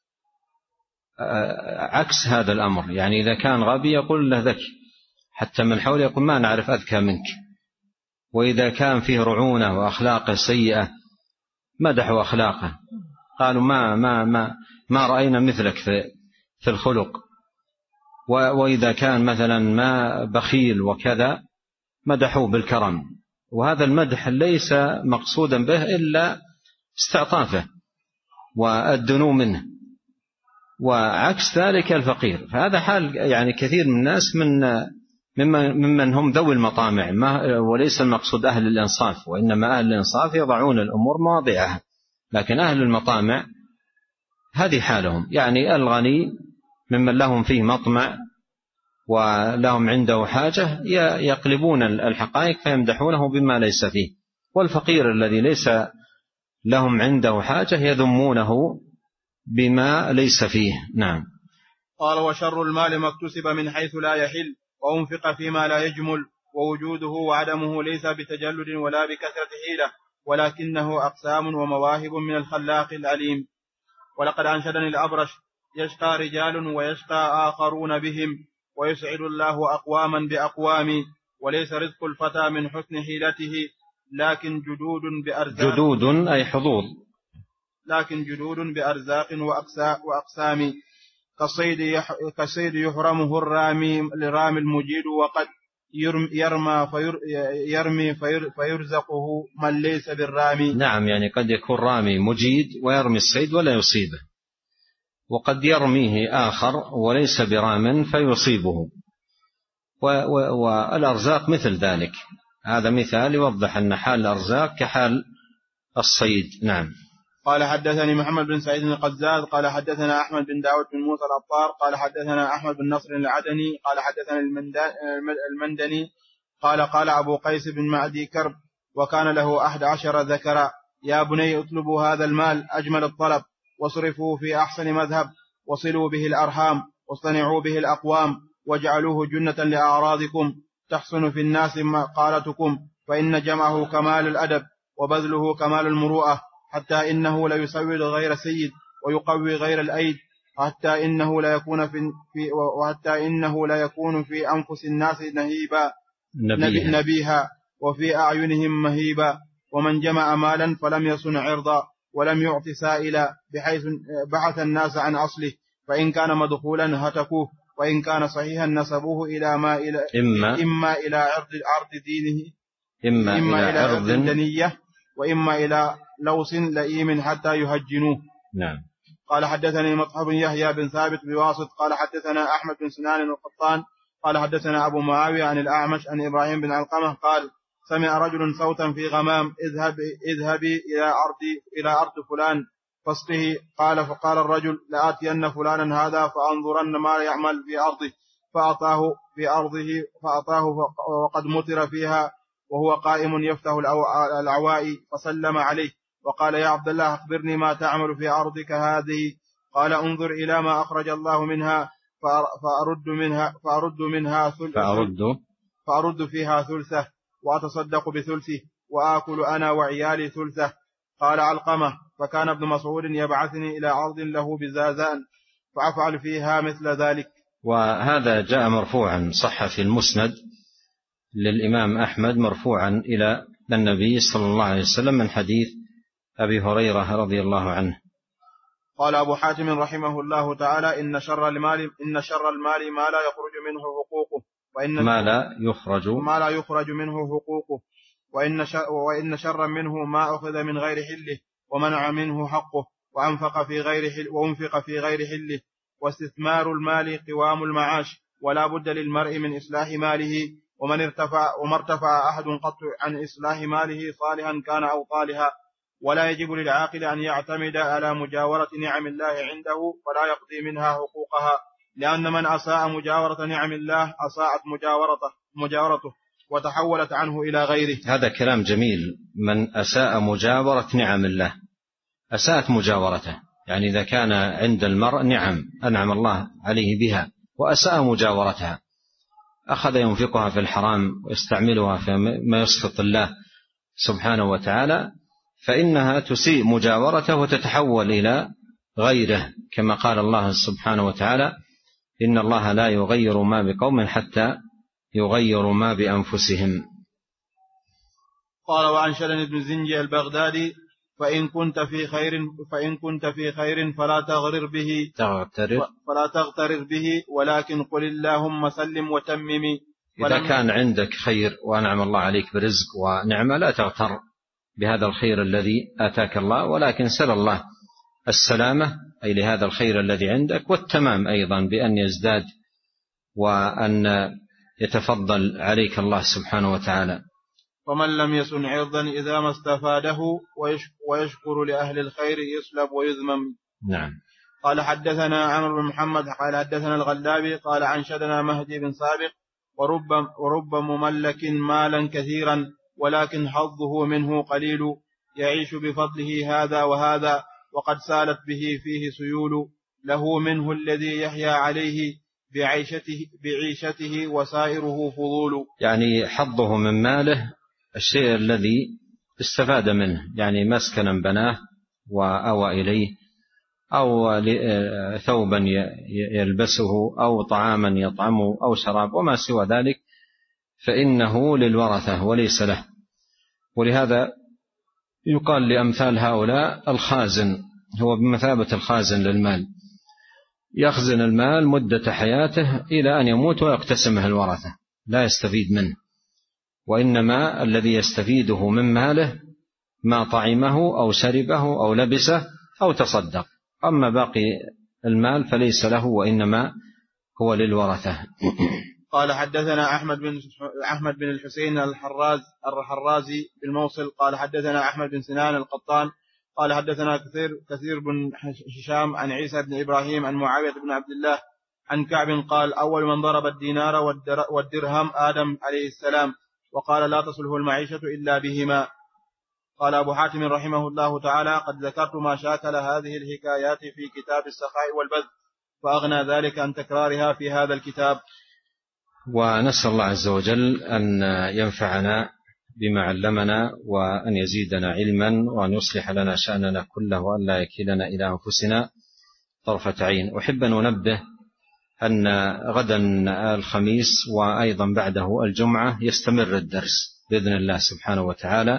عكس هذا الأمر، يعني إذا كان غبي يقول له ذكي، حتى من حوله يقول ما نعرف أذكى منك. وإذا كان فيه رعونة وأخلاقه سيئة مدحوا أخلاقه، قالوا ما ما ما ما رأينا مثلك في في الخلق. وإذا كان مثلا ما بخيل وكذا مدحوه بالكرم. وهذا المدح ليس مقصودا به إلا استعطافه والدنو منه، وعكس ذلك الفقير. فهذا حال يعني كثير من الناس من ممن هم ذوي المطامع، وليس المقصود أهل الإنصاف، وإنما أهل الإنصاف يضعون الأمور مواضعها، لكن أهل المطامع هذه حالهم. يعني الغني ممن لهم فيه مطمع ولهم عنده حاجة يقلبون الحقائق فيمدحونه بما ليس فيه، والفقير الذي ليس لهم عنده حاجة يذمونه بما ليس فيه. نعم. قال: وشر المال ما اكتسب من حيث لا يحل وأنفق فيما لا يجمل، ووجوده وعدمه ليس بتجلد ولا بكثرة حيلة، ولكنه أقسام ومواهب من الخلاق العليم. ولقد أنشدني الأبرش: يشقى رجال ويشقى آخرون بهم، ويسعد الله أقواما بأقوام، وليس رزق الفتى من حسن حيلته، لكن جدود بأرزاق جدود أي حظوظ لكن جدود بأرزاق وأقسام، كالصيد يح... كالصيد يحرمه الرامي لرامي المجيد، وقد يرمى فير... يرمي فير... فيرزقه من ليس بالرامي. نعم، يعني قد يكون رامي مجيد ويرمي الصيد ولا يصيبه، وقد يرميه آخر وليس برام فيصيبه، و... و... والأرزاق مثل ذلك. هذا مثال يوضح أن حال الأرزاق كحال الصيد. نعم. قال: حدثني محمد بن سعيد القزاز قال حدثنا أحمد بن داود بن موسى الأبطار قال حدثنا أحمد بن نصر العدني قال حدثنا المندني قال قال أبو قيس بن معدي كرب وكان له أحد عشر ذكرا: يا بني اطلبوا هذا المال أجمل الطلب، واصرفوه في أحسن مذهب، وصلوا به الأرحام، واصطنعوا به الأقوام، واجعلوه جنة لأعراضكم، تحسن في الناس مقالتكم، فإن جمعه كمال الأدب، وبذله كمال المروءة، حتى إنه لا يسود غير سيد، ويقوي غير الأيد، حتى إنه لا يكون في, في وحتى إنه لا يكون في أنفس الناس نهيبا نبيها, نبيها وفي أعينهم مهيبا. ومن جمع مالا فلم يصن عرضا ولم يعط سائلا، بحيث بحث الناس عن أصله، فإن كان مدخولا هتكوه، وإن كان صحيحا نسبوه إلى ما إلى إما, إما إلى عرض عرض دينه إما, إما إلى عرض دنية، وإما إلى لوص لئيم حتى يهجنوه. نعم. قال: حدثني مطهر بن يحيى بن ثابت بواسط قال حدثنا أحمد بن سنان القطان قال حدثنا أبو معاوية عن الأعمش عن إبراهيم بن علقمة قال: سمع رجل صوتا في غمام: اذهب اذهبي إلى أرض إلى أرض فلان فاسقه. قال: فقال الرجل: لآتين فلانا هذا فأنظرن ما يعمل في أرضه. فأعطاه في أرضه فأعطاه وقد مطر فيها وهو قائم يفتح العوائي، فسلم عليه وقال: يا عبد الله أخبرني ما تعمل في أرضك هذه. قال: انظر إلى ما أخرج الله منها فأرد منها فأرد منها فأرد, فأرد فيها ثلثه، وأتصدق بثلثه، وآكل أنا وعيالي ثلثه. قال علقمة: فكان ابن مسعود يبعثني إلى أرض له بزازان فأفعل فيها مثل ذلك. وهذا جاء مرفوعا صح في المسند للإمام أحمد مرفوعا إلى النبي صلى الله عليه وسلم من حديث أبي هريرة رضي الله عنه. قال أبو حاتم رحمه الله تعالى: إن شر المال إن شر المال ما لا يخرج منه حقوقه، وإن ما لا يخرج ما لا يخرج منه حقوقه، وإن شر وإن شرا منه ما أخذ من غير حله ومنع منه حقه، وأنفق في غير حل وأنفق في غير حله. واستثمار المال قوام المعاش، ولا بد للمرء من إصلاح ماله، ومن ارتفع وما ارتفع أحد قط عن إصلاح ماله صالحا كان أو طالحا. ولا يجب للعاقل أن يعتمد على مجاورة نعم الله عنده ولا يقضي منها حقوقها، لأن من أساء مجاورة نعم الله أساءت مجاورته, مجاورته وتحولت عنه إلى غيره. هذا كلام جميل. من أساء مجاورة نعم الله أساءت مجاورته، يعني إذا كان عند المرء نعم أنعم الله عليه بها وأساء مجاورتها، أخذ ينفقها في الحرام ويستعملها فيما يسخط الله سبحانه وتعالى، فإنها تسيء مجاورته وتتحول إلى غيره، كما قال الله سبحانه وتعالى: إن الله لا يغير ما بقوم حتى يغيروا ما بأنفسهم. قال: وعن شلن بن زنجي البغدادي: فإن كنت في خير فإن كنت في خير فلا تغرر به تغترر فلا تغترر به ولكن قل اللهم سلم وتمم. إذا كان عندك خير وأنعم الله عليك برزق ونعمة لا تغتر بهذا الخير الذي آتاك الله، ولكن سل الله السلامة أي لهذا الخير الذي عندك، والتمام أيضا بأن يزداد وأن يتفضل عليك الله سبحانه وتعالى. ومن لم يسن عرضا إذا ما استفاده ويشكر لأهل الخير يسلب ويذمم. نعم. قال: حدثنا عمرو بن محمد قال حدثنا الغلابي قال أنشدنا مهدي بن سابق: ورب, ورب مملك مالا كثيرا ولكن حظه منه قليل، يعيش بفضله هذا وهذا، وقد سالت به فيه سيول، له منه الذي يحيا عليه بعيشته, بعيشته وسائره فضول. يعني حظه من ماله الشيء الذي استفاد منه، يعني مسكنا بناه وأوى إليه، أو ثوبا يلبسه، أو طعاما يطعمه، أو شراب، وما سوى ذلك فإنه للورثة وليس له. ولهذا يقال لأمثال هؤلاء الخازن، هو بمثابة الخازن للمال، يخزن المال مدة حياته إلى أن يموت ويقتسمه الورثة، لا يستفيد منه، وإنما الذي يستفيده من ماله ما طعمه أو شربه أو لبسه أو تصدق، أما باقي المال فليس له وإنما هو للورثة. قال: حدثنا أحمد بن أحمد بن الحسين الحراز الحرازي بالموصل قال حدثنا أحمد بن سنان القطان قال حدثنا كثير كثير بن هشام عن عيسى بن إبراهيم عن معاوية بن عبد الله عن كعب قال: أول من ضرب الدينار والدرهم آدم عليه السلام، وقال: لا تصلح المعيشة إلا بهما. قال أبو حاتم رحمه الله تعالى: قد ذكرت ما شاكل هذه الحكايات في كتاب السخاء والبذل، فأغنى ذلك عن تكرارها في هذا الكتاب. ونسأل الله عز وجل أن ينفعنا بما علمنا، وأن يزيدنا علما، وأن يصلح لنا شأننا كله، وأن لا يكلنا إلى أنفسنا طرفة عين. أحب أن أنبه أن غدا الخميس وأيضا بعده الجمعة يستمر الدرس بإذن الله سبحانه وتعالى،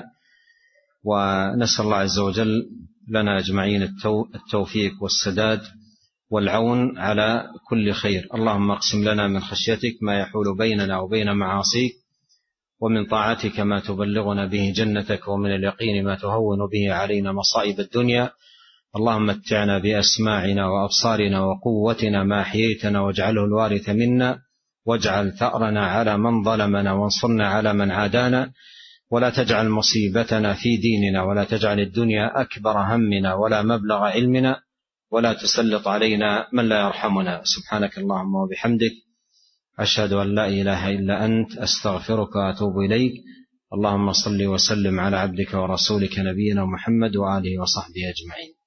ونسأل الله عز وجل لنا أجمعين التوفيق والسداد والعون على كل خير. اللهم اقسم لنا من خشيتك ما يحول بيننا وبين معاصيك، ومن طاعتك ما تبلغنا به جنتك، ومن اليقين ما تهون به علينا مصائب الدنيا. اللهم متعنا بأسماعنا وأبصارنا وقوتنا ما أحييتنا، واجعله الوارث منا، واجعل ثأرنا على من ظلمنا، وانصرنا على من عادانا، ولا تجعل مصيبتنا في ديننا، ولا تجعل الدنيا أكبر همنا ولا مبلغ علمنا، ولا تسلط علينا من لا يرحمنا. سبحانك اللهم وبحمدك، أشهد أن لا إله إلا أنت، أستغفرك وأتوب إليك. اللهم صل وسلم على عبدك ورسولك نبينا محمد وآله وصحبه أجمعين.